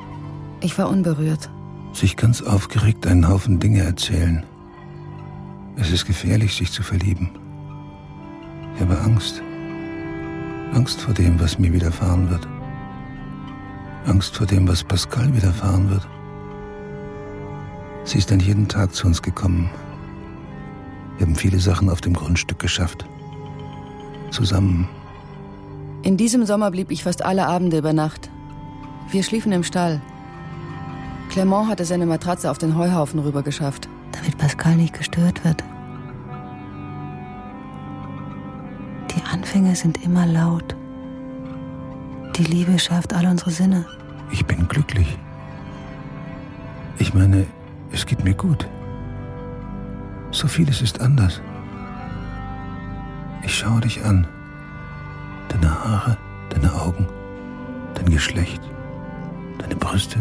Ich war unberührt. Sich ganz aufgeregt einen Haufen Dinge erzählen. Es ist gefährlich, sich zu verlieben. Ich habe Angst. Angst vor dem, was mir widerfahren wird. Angst vor dem, was Pascal widerfahren wird. Sie ist dann jeden Tag zu uns gekommen. Wir haben viele Sachen auf dem Grundstück geschafft. Zusammen. In diesem Sommer blieb ich fast alle Abende über Nacht. Wir schliefen im Stall. Clement hatte seine Matratze auf den Heuhaufen rübergeschafft, damit Pascal nicht gestört wird. Die Anfänge sind immer laut. Die Liebe schärft all unsere Sinne. Ich bin glücklich. Ich meine, es geht mir gut. So vieles ist anders. Ich schaue dich an. Deine Haare, deine Augen, dein Geschlecht, deine Brüste.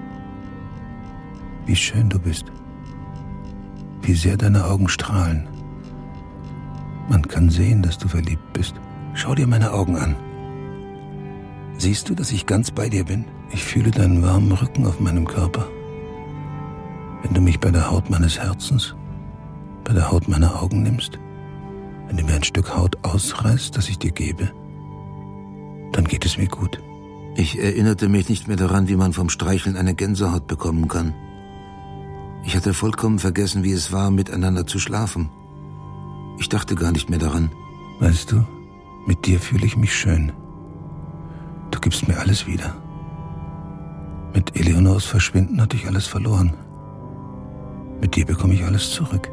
Wie schön du bist. Wie sehr deine Augen strahlen. Man kann sehen, dass du verliebt bist. Schau dir meine Augen an. Siehst du, dass ich ganz bei dir bin? Ich fühle deinen warmen Rücken auf meinem Körper. Wenn du mich bei der Haut meines Herzens, bei der Haut meiner Augen nimmst, wenn du mir ein Stück Haut ausreißt, das ich dir gebe, dann geht es mir gut. Ich erinnerte mich nicht mehr daran, wie man vom Streicheln eine Gänsehaut bekommen kann. Ich hatte vollkommen vergessen, wie es war, miteinander zu schlafen. Ich dachte gar nicht mehr daran. Weißt du, mit dir fühle ich mich schön. Du gibst mir alles wieder. Mit Eleonors Verschwinden hatte ich alles verloren. Mit dir bekomme ich alles zurück.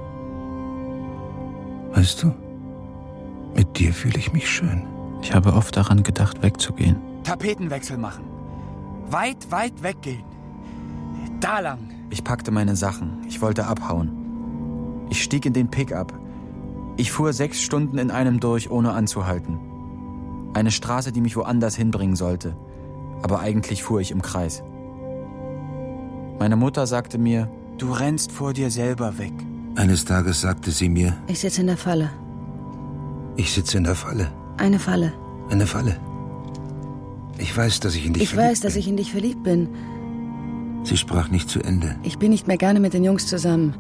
Weißt du, mit dir fühle ich mich schön. Ich habe oft daran gedacht, wegzugehen. Tapetenwechsel machen. Weit, weit weggehen. Da lang. Ich packte meine Sachen. Ich wollte abhauen. Ich stieg in den Pickup. Ich fuhr sechs Stunden in einem durch, ohne anzuhalten. Eine Straße, die mich woanders hinbringen sollte. Aber eigentlich fuhr ich im Kreis. Meine Mutter sagte mir, du rennst vor dir selber weg. Eines Tages sagte sie mir, ich sitze in der Falle. Ich sitze in der Falle. Eine Falle. Eine Falle. Ich weiß, dass ich in dich ich verliebt weiß, dass bin. ich in dich verliebt bin. Sie sprach nicht zu Ende. Ich bin nicht mehr gerne mit den Jungs zusammen.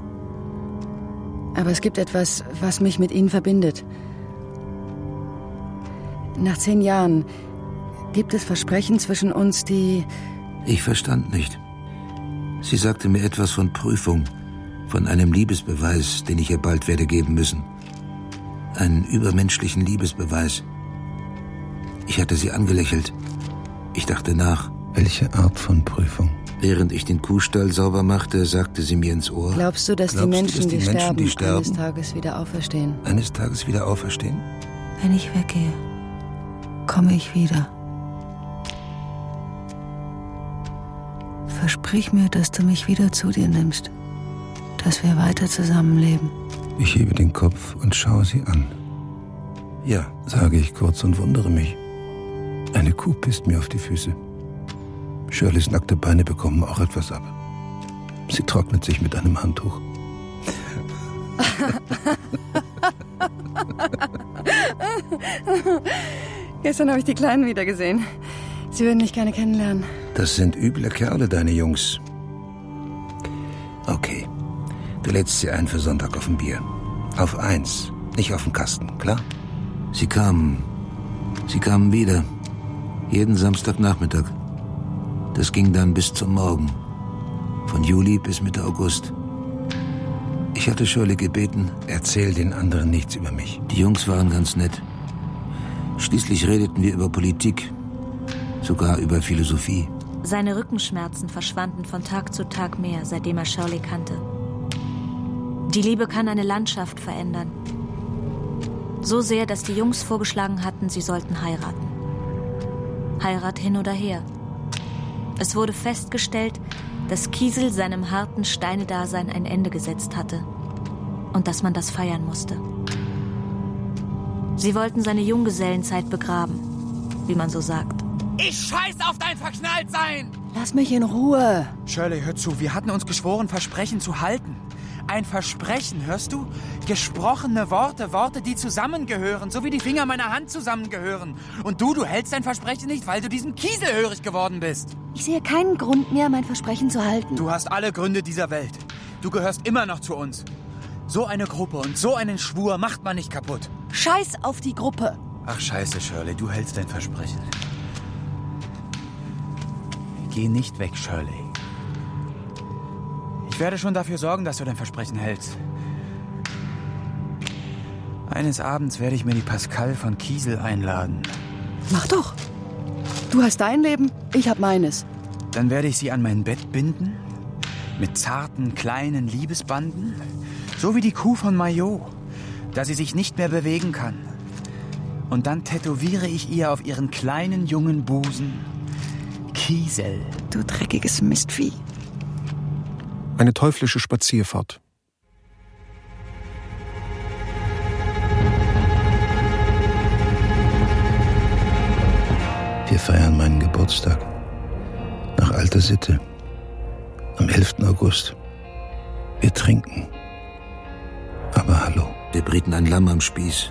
Aber es gibt etwas, was mich mit ihnen verbindet. Nach zehn Jahren gibt es Versprechen zwischen uns, die... Ich verstand nicht. Sie sagte mir etwas von Prüfung, von einem Liebesbeweis, den ich ihr bald werde geben müssen. Einen übermenschlichen Liebesbeweis. Ich hatte sie angelächelt. Ich dachte nach. Welche Art von Prüfung? Während ich den Kuhstall sauber machte, sagte sie mir ins Ohr. Glaubst du, dass, Glaubst die, Menschen, du, dass die, die, Menschen, sterben, die sterben, eines Tages wieder auferstehen? Eines Tages wieder auferstehen? Wenn ich weggehe, komme ich wieder. Versprich mir, dass du mich wieder zu dir nimmst. Dass wir weiter zusammenleben. Ich hebe den Kopf und schaue sie an. Ja, sage ich kurz und wundere mich. Eine Kuh pisst mir auf die Füße. Shirleys nackte Beine bekommen auch etwas ab. Sie trocknet sich mit einem Handtuch. Gestern habe ich die Kleinen wieder gesehen. Sie würden mich gerne kennenlernen. Das sind üble Kerle, deine Jungs. Okay, du lädst sie ein für Sonntag auf ein Bier. Auf eins, nicht auf den Kasten, klar? Sie kamen, sie kamen wieder. Jeden Samstagnachmittag. Das ging dann bis zum Morgen. Von Juli bis Mitte August. Ich hatte Shirley gebeten, erzähl den anderen nichts über mich. Die Jungs waren ganz nett. Schließlich redeten wir über Politik, sogar über Philosophie. Seine Rückenschmerzen verschwanden von Tag zu Tag mehr, seitdem er Shirley kannte. Die Liebe kann eine Landschaft verändern. So sehr, dass die Jungs vorgeschlagen hatten, sie sollten heiraten. Heirat hin oder her. Es wurde festgestellt, dass Kiesel seinem harten Steinedasein ein Ende gesetzt hatte und dass man das feiern musste. Sie wollten seine Junggesellenzeit begraben, wie man so sagt. Ich scheiß auf dein Verknalltsein! Lass mich in Ruhe. Shirley, hör zu, wir hatten uns geschworen, Versprechen zu halten. Ein Versprechen, hörst du? Gesprochene Worte, Worte, die zusammengehören, so wie die Finger meiner Hand zusammengehören. Und du, du hältst dein Versprechen nicht, weil du diesem Kiesel hörig geworden bist. Ich sehe keinen Grund mehr, mein Versprechen zu halten. Du hast alle Gründe dieser Welt. Du gehörst immer noch zu uns. So eine Gruppe und so einen Schwur macht man nicht kaputt. Scheiß auf die Gruppe. Ach scheiße, Shirley, du hältst dein Versprechen. Geh nicht weg, Shirley. Ich werde schon dafür sorgen, dass du dein Versprechen hältst. Eines Abends werde ich mir die Pascal von Kiesel einladen. Mach doch. Du hast dein Leben, ich hab meines. Dann werde ich sie an mein Bett binden, mit zarten, kleinen Liebesbanden, so wie die Kuh von Maillot, da sie sich nicht mehr bewegen kann. Und dann tätowiere ich ihr auf ihren kleinen, jungen Busen Kiesel. Du dreckiges Mistvieh. Eine teuflische Spazierfahrt. Wir feiern meinen Geburtstag. Nach alter Sitte. Am elften August. Wir trinken. Aber hallo. Wir brieten ein Lamm am Spieß.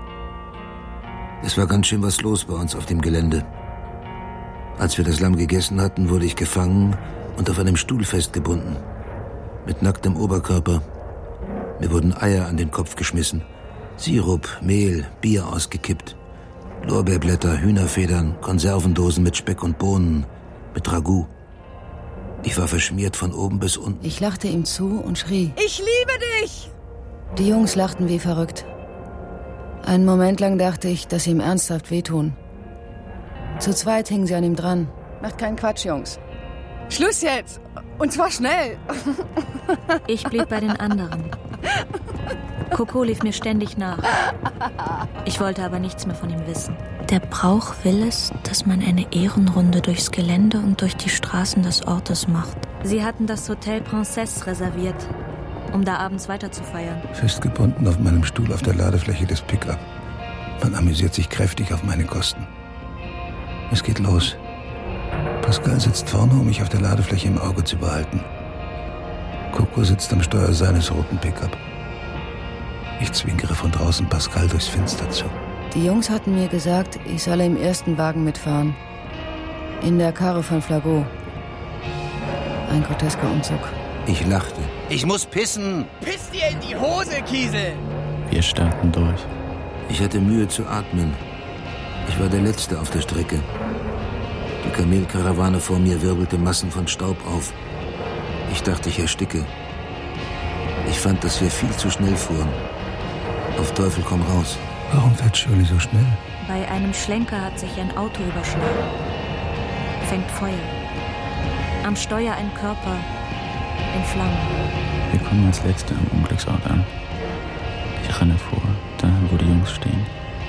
Es war ganz schön was los bei uns auf dem Gelände. Als wir das Lamm gegessen hatten, wurde ich gefangen und auf einem Stuhl festgebunden. Mit nacktem Oberkörper. Mir wurden Eier an den Kopf geschmissen. Sirup, Mehl, Bier ausgekippt. Lorbeerblätter, Hühnerfedern, Konservendosen mit Speck und Bohnen, mit Ragout. Ich war verschmiert von oben bis unten. Ich lachte ihm zu und schrie. Ich liebe dich! Die Jungs lachten wie verrückt. Einen Moment lang dachte ich, dass sie ihm ernsthaft wehtun. Zu zweit hingen sie an ihm dran. Macht keinen Quatsch, Jungs. Schluss jetzt! Und zwar schnell! Ich blieb bei den anderen. Coco lief mir ständig nach. Ich wollte aber nichts mehr von ihm wissen. Der Brauch will es, dass man eine Ehrenrunde durchs Gelände und durch die Straßen des Ortes macht. Sie hatten das Hotel Princesse reserviert, um da abends weiter zu feiern. Festgebunden auf meinem Stuhl auf der Ladefläche des Pickup. Man amüsiert sich kräftig auf meine Kosten. Es geht los. Pascal sitzt vorne, um mich auf der Ladefläche im Auge zu behalten. Coco sitzt am Steuer seines roten Pickup. Ich zwinkere von draußen Pascal durchs Fenster zu. Die Jungs hatten mir gesagt, ich solle im ersten Wagen mitfahren. In der Karre von Flago. Ein grotesker Umzug. Ich lachte. Ich muss pissen! Piss dir in die Hose, Kiesel! Wir starten durch. Ich hatte Mühe zu atmen. Ich war der Letzte auf der Strecke. Die Kamelkarawane vor mir wirbelte Massen von Staub auf. Ich dachte, ich ersticke. Ich fand, dass wir viel zu schnell fuhren. Auf Teufel komm raus. Warum fährt Shirley so schnell? Bei einem Schlenker hat sich ein Auto überschlagen. Fängt Feuer. Am Steuer ein Körper in Flammen. Wir kommen als Letzte am Unglücksort an. Ich renne vor, dahin, wo die Jungs stehen.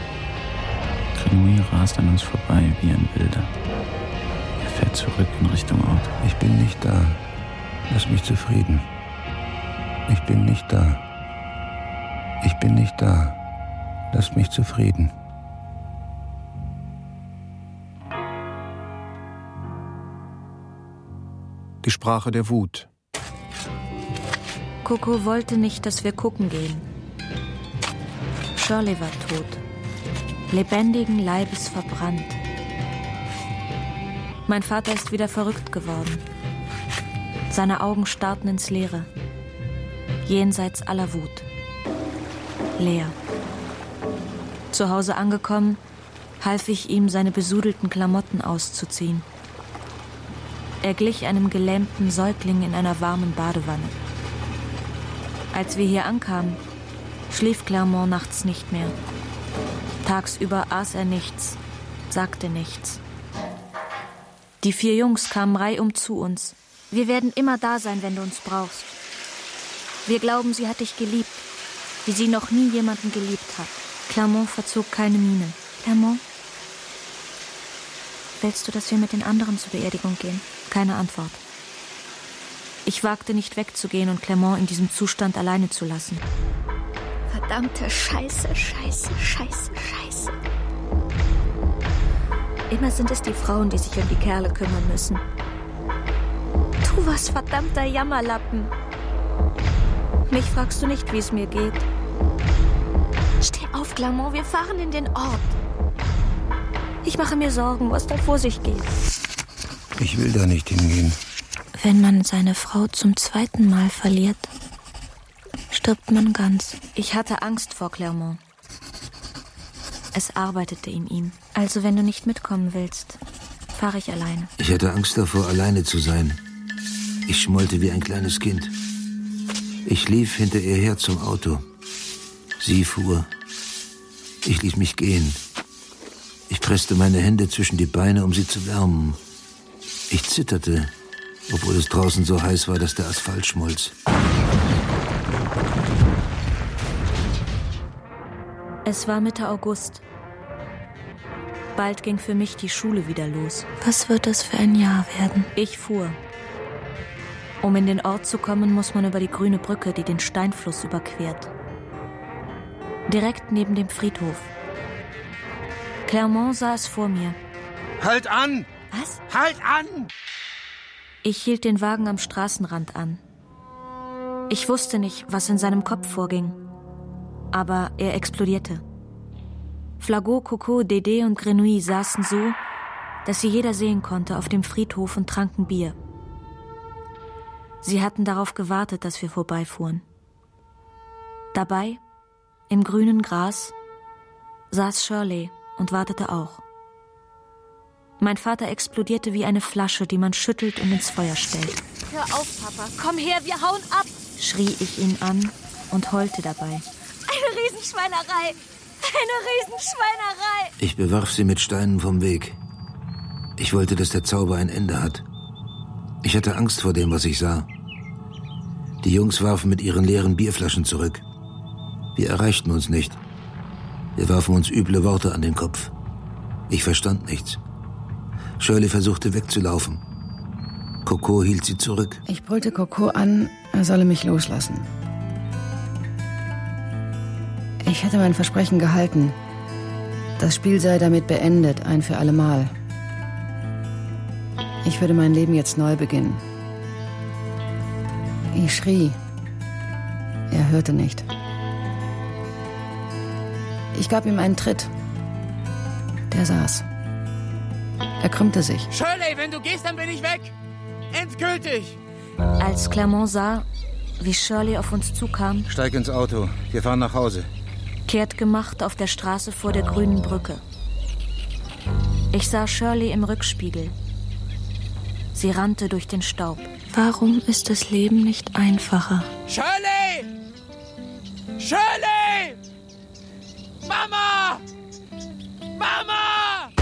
Grenouille rast an uns vorbei wie ein Wilder. Er fährt zurück in Richtung Ort. Ich bin nicht da. Lass mich zufrieden. Ich bin nicht da. Ich bin nicht da. Lass mich zufrieden. Die Sprache der Wut. Coco wollte nicht, dass wir gucken gehen. Shirley war tot. Lebendigen Leibes verbrannt. Mein Vater ist wieder verrückt geworden. Seine Augen starrten ins Leere. Jenseits aller Wut. Leer. Zu Hause angekommen, half ich ihm, seine besudelten Klamotten auszuziehen. Er glich einem gelähmten Säugling in einer warmen Badewanne. Als wir hier ankamen, schlief Clermont nachts nicht mehr. Tagsüber aß er nichts, sagte nichts. Die vier Jungs kamen reihum zu uns. Wir werden immer da sein, wenn du uns brauchst. Wir glauben, sie hat dich geliebt, wie sie noch nie jemanden geliebt hat. Clermont verzog keine Miene. Clermont, willst du, dass wir mit den anderen zur Beerdigung gehen? Keine Antwort. Ich wagte nicht wegzugehen und Clermont in diesem Zustand alleine zu lassen. Verdammte Scheiße, Scheiße, Scheiße, Scheiße. Immer sind es die Frauen, die sich um die Kerle kümmern müssen. Du was, verdammter Jammerlappen. Mich fragst du nicht, wie es mir geht. Steh auf, Clermont, wir fahren in den Ort. Ich mache mir Sorgen, was da vor sich geht. Ich will da nicht hingehen. Wenn man seine Frau zum zweiten Mal verliert, stirbt man ganz. Ich hatte Angst vor Clermont. Es arbeitete in ihm. Also wenn du nicht mitkommen willst, fahre ich alleine. Ich hatte Angst davor, alleine zu sein. Ich schmollte wie ein kleines Kind. Ich lief hinter ihr her zum Auto. Sie fuhr. Ich ließ mich gehen. Ich presste meine Hände zwischen die Beine, um sie zu wärmen. Ich zitterte, obwohl es draußen so heiß war, dass der Asphalt schmolz. Es war Mitte August. Bald ging für mich die Schule wieder los. Was wird das für ein Jahr werden? Ich fuhr. Um in den Ort zu kommen, muss man über die grüne Brücke, die den Steinfluss überquert. Direkt neben dem Friedhof. Clermont saß vor mir. Halt an! Was? Halt an! Ich hielt den Wagen am Straßenrand an. Ich wusste nicht, was in seinem Kopf vorging. Aber er explodierte. Flago, Coco, Dédé und Grenouille saßen so, dass sie jeder sehen konnte, auf dem Friedhof und tranken Bier. Sie hatten darauf gewartet, dass wir vorbeifuhren. Dabei, im grünen Gras, saß Shirley und wartete auch. Mein Vater explodierte wie eine Flasche, die man schüttelt und ins Feuer stellt. Hör auf, Papa. Komm her, wir hauen ab. Schrie ich ihn an und heulte dabei. Eine Riesenschweinerei. Eine Riesenschweinerei. Ich bewarf sie mit Steinen vom Weg. Ich wollte, dass der Zauber ein Ende hat. Ich hatte Angst vor dem, was ich sah. Die Jungs warfen mit ihren leeren Bierflaschen zurück. Wir erreichten uns nicht. Wir warfen uns üble Worte an den Kopf. Ich verstand nichts. Shirley versuchte wegzulaufen. Coco hielt sie zurück. Ich brüllte Coco an, er solle mich loslassen. Ich hatte mein Versprechen gehalten. Das Spiel sei damit beendet, ein für alle Mal. Ich würde mein Leben jetzt neu beginnen. Ich schrie. Er hörte nicht. Ich gab ihm einen Tritt. Der saß. Er krümmte sich. Shirley, wenn du gehst, dann bin ich weg. Endgültig. Als Clermont sah, wie Shirley auf uns zukam, steig ins Auto. Wir fahren nach Hause. Kehrt gemacht auf der Straße vor der grünen Brücke. Ich sah Shirley im Rückspiegel. Sie rannte durch den Staub. Warum ist das Leben nicht einfacher? Shirley! Shirley! Mama! Mama!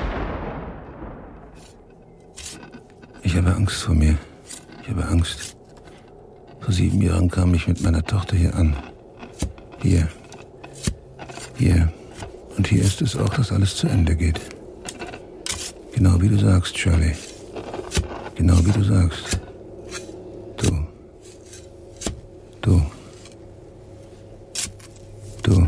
Ich habe Angst vor mir. Ich habe Angst. Vor sieben Jahren kam ich mit meiner Tochter hier an. Hier. Hier. Und hier ist es auch, dass alles zu Ende geht. Genau wie du sagst, Shirley. Genau wie du sagst. Du. Du. Du.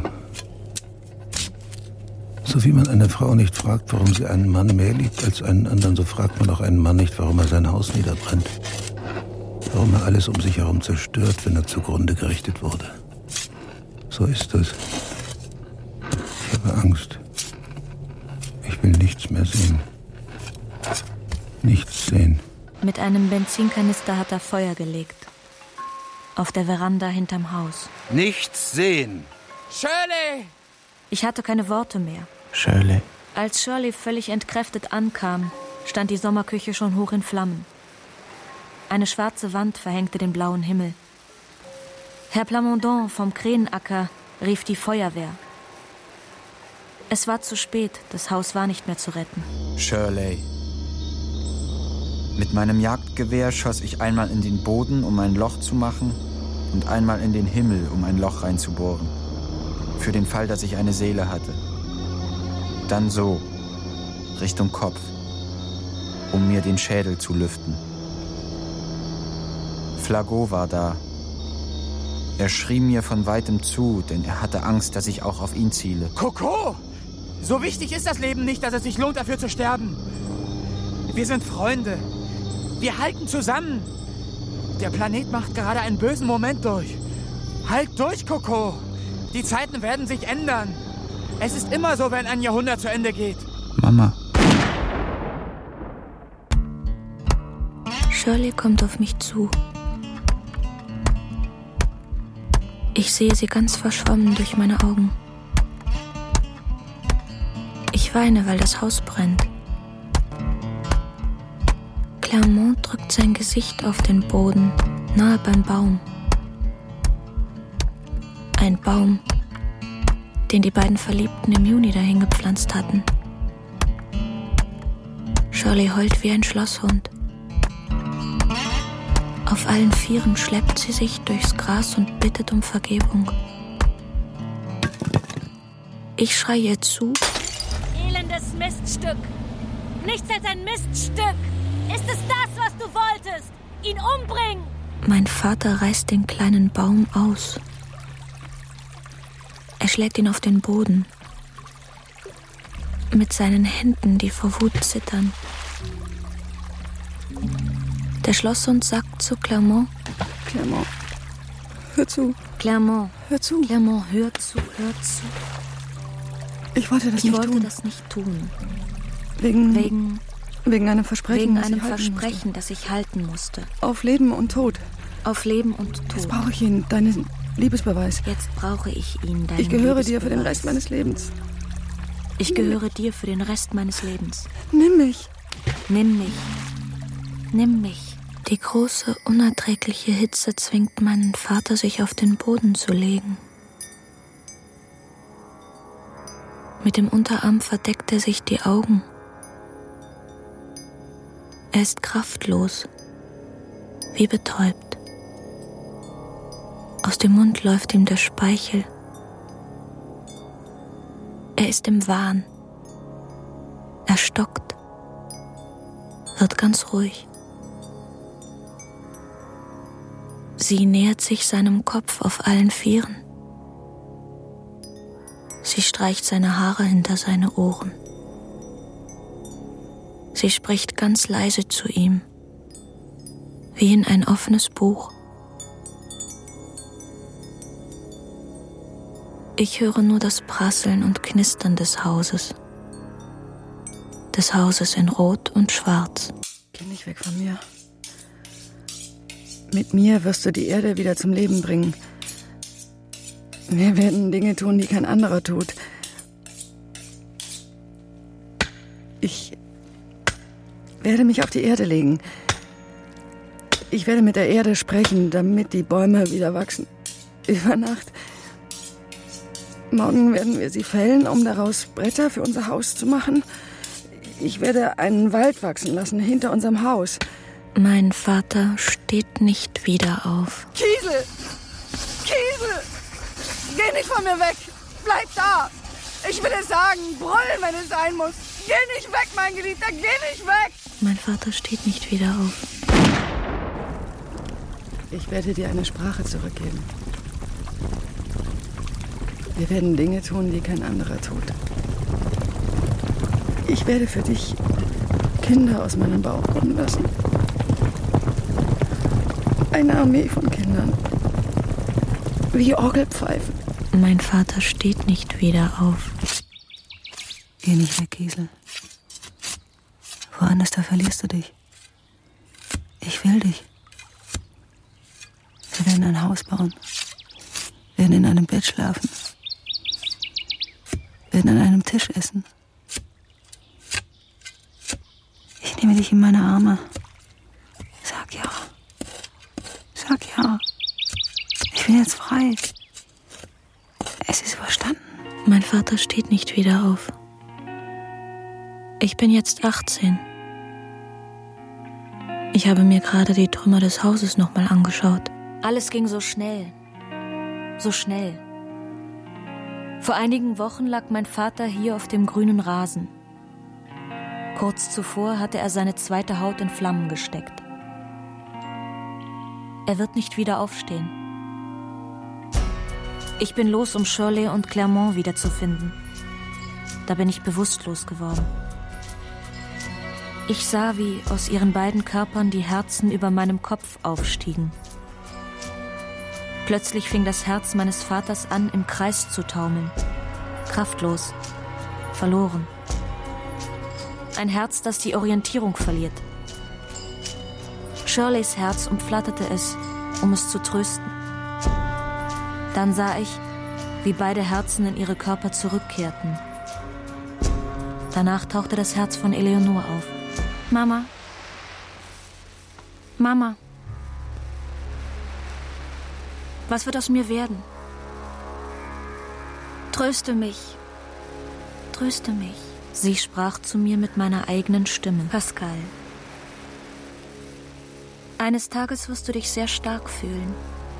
So wie man eine Frau nicht fragt, warum sie einen Mann mehr liebt als einen anderen, so fragt man auch einen Mann nicht, warum er sein Haus niederbrennt. Warum er alles um sich herum zerstört, wenn er zugrunde gerichtet wurde. So ist es. Ich habe Angst. Ich will nichts mehr sehen. Nichts sehen. Mit einem Benzinkanister hat er Feuer gelegt. Auf der Veranda hinterm Haus. Nichts sehen. Shirley! Ich hatte keine Worte mehr. Shirley. Als Shirley völlig entkräftet ankam, stand die Sommerküche schon hoch in Flammen. Eine schwarze Wand verhängte den blauen Himmel. Herr Plamondon vom Krähenacker rief die Feuerwehr. Es war zu spät, das Haus war nicht mehr zu retten. Shirley. Mit meinem Jagdgewehr schoss ich einmal in den Boden, um ein Loch zu machen, und einmal in den Himmel, um ein Loch reinzubohren. Für den Fall, dass ich eine Seele hatte. Dann so, Richtung Kopf, um mir den Schädel zu lüften. Flago war da. Er schrie mir von weitem zu, denn er hatte Angst, dass ich auch auf ihn ziele. Coco! So wichtig ist das Leben nicht, dass es sich lohnt, dafür zu sterben. Wir sind Freunde. Wir halten zusammen. Der Planet macht gerade einen bösen Moment durch. Halt durch, Coco. Die Zeiten werden sich ändern. Es ist immer so, wenn ein Jahrhundert zu Ende geht. Mama. Shirley kommt auf mich zu. Ich sehe sie ganz verschwommen durch meine Augen. Ich weine, weil das Haus brennt. Clermont drückt sein Gesicht auf den Boden, nahe beim Baum. Ein Baum, den die beiden Verliebten im Juni dahin gepflanzt hatten. Shirley heult wie ein Schlosshund. Auf allen Vieren schleppt sie sich durchs Gras und bittet um Vergebung. Ich schreie ihr zu. Elendes Miststück! Nichts als ein Miststück! Ist es das, was du wolltest? Ihn umbringen! Mein Vater reißt den kleinen Baum aus. Er schlägt ihn auf den Boden. Mit seinen Händen, die vor Wut zittern. Der Schlosshund sagt zu Clermont: Clermont, hör zu. Clermont, hör zu. Clermont, hör zu, hör zu. Ich wollte das ich nicht wollte tun. das nicht tun. Wegen, wegen, wegen einem Versprechen, wegen das einem ich halten Versprechen, musste. das ich halten musste. Auf Leben und Tod. Auf Leben und Tod. Jetzt brauche ich ihn, deinen Liebesbeweis. Jetzt brauche ich ihn, deinen Ich gehöre Liebesbeweis. dir für den Rest meines Lebens. Ich gehöre dir für den Rest meines Lebens. Nimm mich. Nimm mich. Nimm mich. Die große, unerträgliche Hitze zwingt meinen Vater, sich auf den Boden zu legen. Mit dem Unterarm verdeckt er sich die Augen. Er ist kraftlos, wie betäubt. Aus dem Mund läuft ihm der Speichel. Er ist im Wahn. Er stockt, wird ganz ruhig. Sie nähert sich seinem Kopf auf allen Vieren. Sie streicht seine Haare hinter seine Ohren. Sie spricht ganz leise zu ihm, wie in ein offenes Buch. Ich höre nur das Prasseln und Knistern des Hauses. Des Hauses in Rot und Schwarz. Geh nicht weg von mir. Mit mir wirst du die Erde wieder zum Leben bringen. Wir werden Dinge tun, die kein anderer tut. Ich werde mich auf die Erde legen. Ich werde mit der Erde sprechen, damit die Bäume wieder wachsen. Über Nacht. Morgen werden wir sie fällen, um daraus Bretter für unser Haus zu machen. Ich werde einen Wald wachsen lassen hinter unserem Haus. Mein Vater steht nicht wieder auf. Kiesel! Kiesel! Geh nicht von mir weg! Bleib da! Ich will es sagen, brüllen, wenn es sein muss. Geh nicht weg, mein Geliebter, geh nicht weg! Mein Vater steht nicht wieder auf. Ich werde dir eine Sprache zurückgeben. Wir werden Dinge tun, die kein anderer tut. Ich werde für dich Kinder aus meinem Bauch kommen lassen. Eine Armee von Kindern. Wie Orgelpfeifen. Mein Vater steht nicht wieder auf. Geh nicht weg, Kiesel. Woanders, da verlierst du dich. Ich will dich. Wir werden ein Haus bauen. Werden in einem Bett schlafen. Werden an einem Tisch essen. Ich nehme dich in meine Arme. Sag ja. Sag ja. Ich bin jetzt frei. Es ist überstanden. Mein Vater steht nicht wieder auf. Ich bin jetzt achtzehn. Ich habe mir gerade die Trümmer des Hauses nochmal angeschaut. Alles ging so schnell. So schnell. Vor einigen Wochen lag mein Vater hier auf dem grünen Rasen. Kurz zuvor hatte er seine zweite Haut in Flammen gesteckt. Er wird nicht wieder aufstehen. Ich bin los, um Shirley und Clermont wiederzufinden. Da bin ich bewusstlos geworden. Ich sah, wie aus ihren beiden Körpern die Herzen über meinem Kopf aufstiegen. Plötzlich fing das Herz meines Vaters an, im Kreis zu taumeln. Kraftlos. Verloren. Ein Herz, das die Orientierung verliert. Shirleys Herz umflatterte es, um es zu trösten. Dann sah ich, wie beide Herzen in ihre Körper zurückkehrten. Danach tauchte das Herz von Eleonore auf. Mama. Mama. Was wird aus mir werden? Tröste mich. Tröste mich. Sie sprach zu mir mit meiner eigenen Stimme. Pascal. Eines Tages wirst du dich sehr stark fühlen.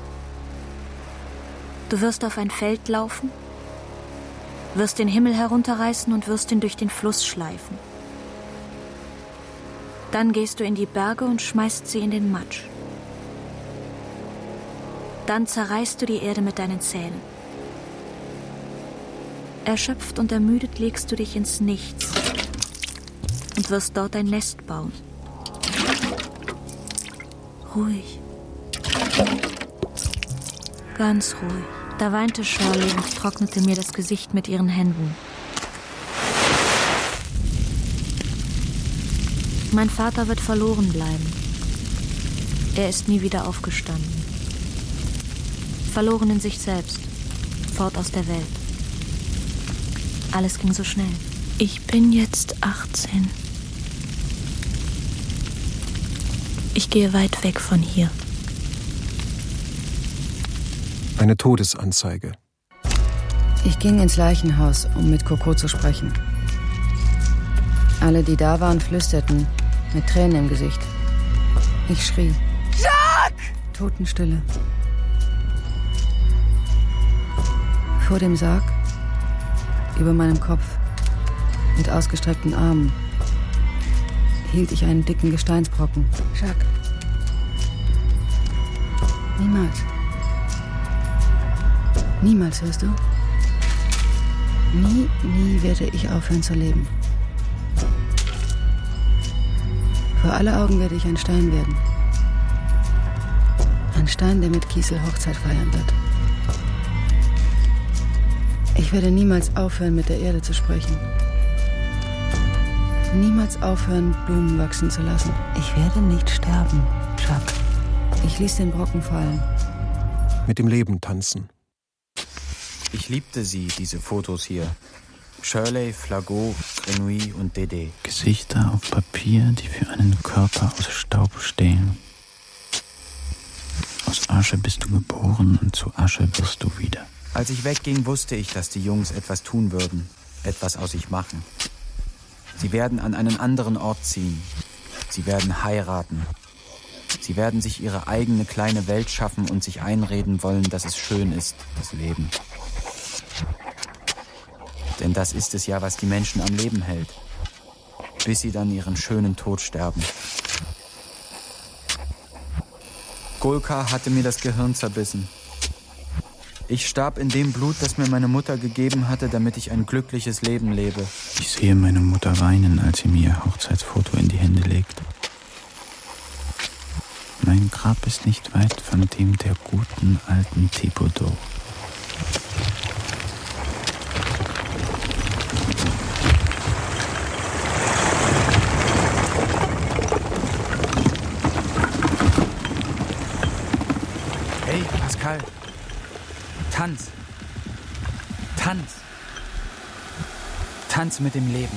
Du wirst auf ein Feld laufen, wirst den Himmel herunterreißen und wirst ihn durch den Fluss schleifen. Dann gehst du in die Berge und schmeißt sie in den Matsch. Dann zerreißt du die Erde mit deinen Zähnen. Erschöpft und ermüdet legst du dich ins Nichts und wirst dort ein Nest bauen. Ruhig. Ganz ruhig. Da weinte Shirley und trocknete mir das Gesicht mit ihren Händen. Mein Vater wird verloren bleiben. Er ist nie wieder aufgestanden. Verloren in sich selbst. Fort aus der Welt. Alles ging so schnell. Ich bin jetzt achtzehn. Ich gehe weit weg von hier. Eine Todesanzeige. Ich ging ins Leichenhaus, um mit Coco zu sprechen. Alle, die da waren, flüsterten, mit Tränen im Gesicht. Ich schrie. Jacques! Totenstille. Vor dem Sarg, über meinem Kopf, mit ausgestreckten Armen, hielt ich einen dicken Gesteinsbrocken. Jacques. Niemals. Niemals, hörst du? Nie, nie werde ich aufhören zu leben. Vor aller Augen werde ich ein Stein werden. Ein Stein, der mit Kiesel Hochzeit feiern wird. Ich werde niemals aufhören, mit der Erde zu sprechen. Niemals aufhören, Blumen wachsen zu lassen. Ich werde nicht sterben, Jacques. Ich ließ den Brocken fallen. Mit dem Leben tanzen. Ich liebte sie, diese Fotos hier. Shirley, Flago, Grenouille und Dédé. Gesichter auf Papier, die für einen Körper aus Staub stehen. Aus Asche bist du geboren und zu Asche wirst du wieder. Als ich wegging, wusste ich, dass die Jungs etwas tun würden. Etwas aus sich machen. Sie werden an einen anderen Ort ziehen. Sie werden heiraten. Sie werden sich ihre eigene kleine Welt schaffen und sich einreden wollen, dass es schön ist, das Leben. Denn das ist es ja, was die Menschen am Leben hält. Bis sie dann ihren schönen Tod sterben. Golka hatte mir das Gehirn zerbissen. Ich starb in dem Blut, das mir meine Mutter gegeben hatte, damit ich ein glückliches Leben lebe. Ich sehe meine Mutter weinen, als sie mir ihr Hochzeitsfoto in die Hände legt. Mein Grab ist nicht weit von dem der guten alten Thibodeau. Hey, Pascal. Tanz. Tanz. Tanz mit dem Leben.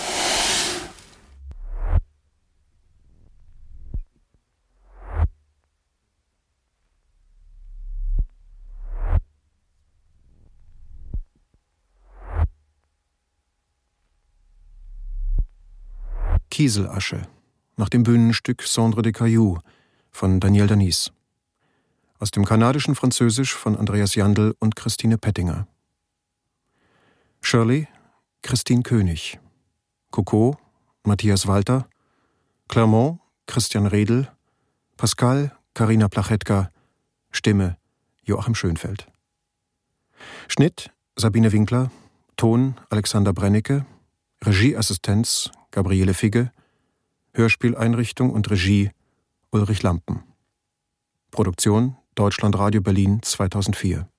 Kieselasche, nach dem Bühnenstück Cendres de Cailloux von Daniel Danis. Aus dem kanadischen Französisch von Andreas Jandl und Christine Pettinger. Shirley, Christine König. Coco, Matthias Walter. Clermont, Christian Redl. Pascal, Carina Plachetka. Stimme, Joachim Schönfeld. Schnitt, Sabine Winkler. Ton, Alexander Brennecke. Regieassistenz, Gabriele Figge. Hörspieleinrichtung und Regie, Ulrich Lampen. Produktion, Deutschlandradio Berlin zweitausendvier.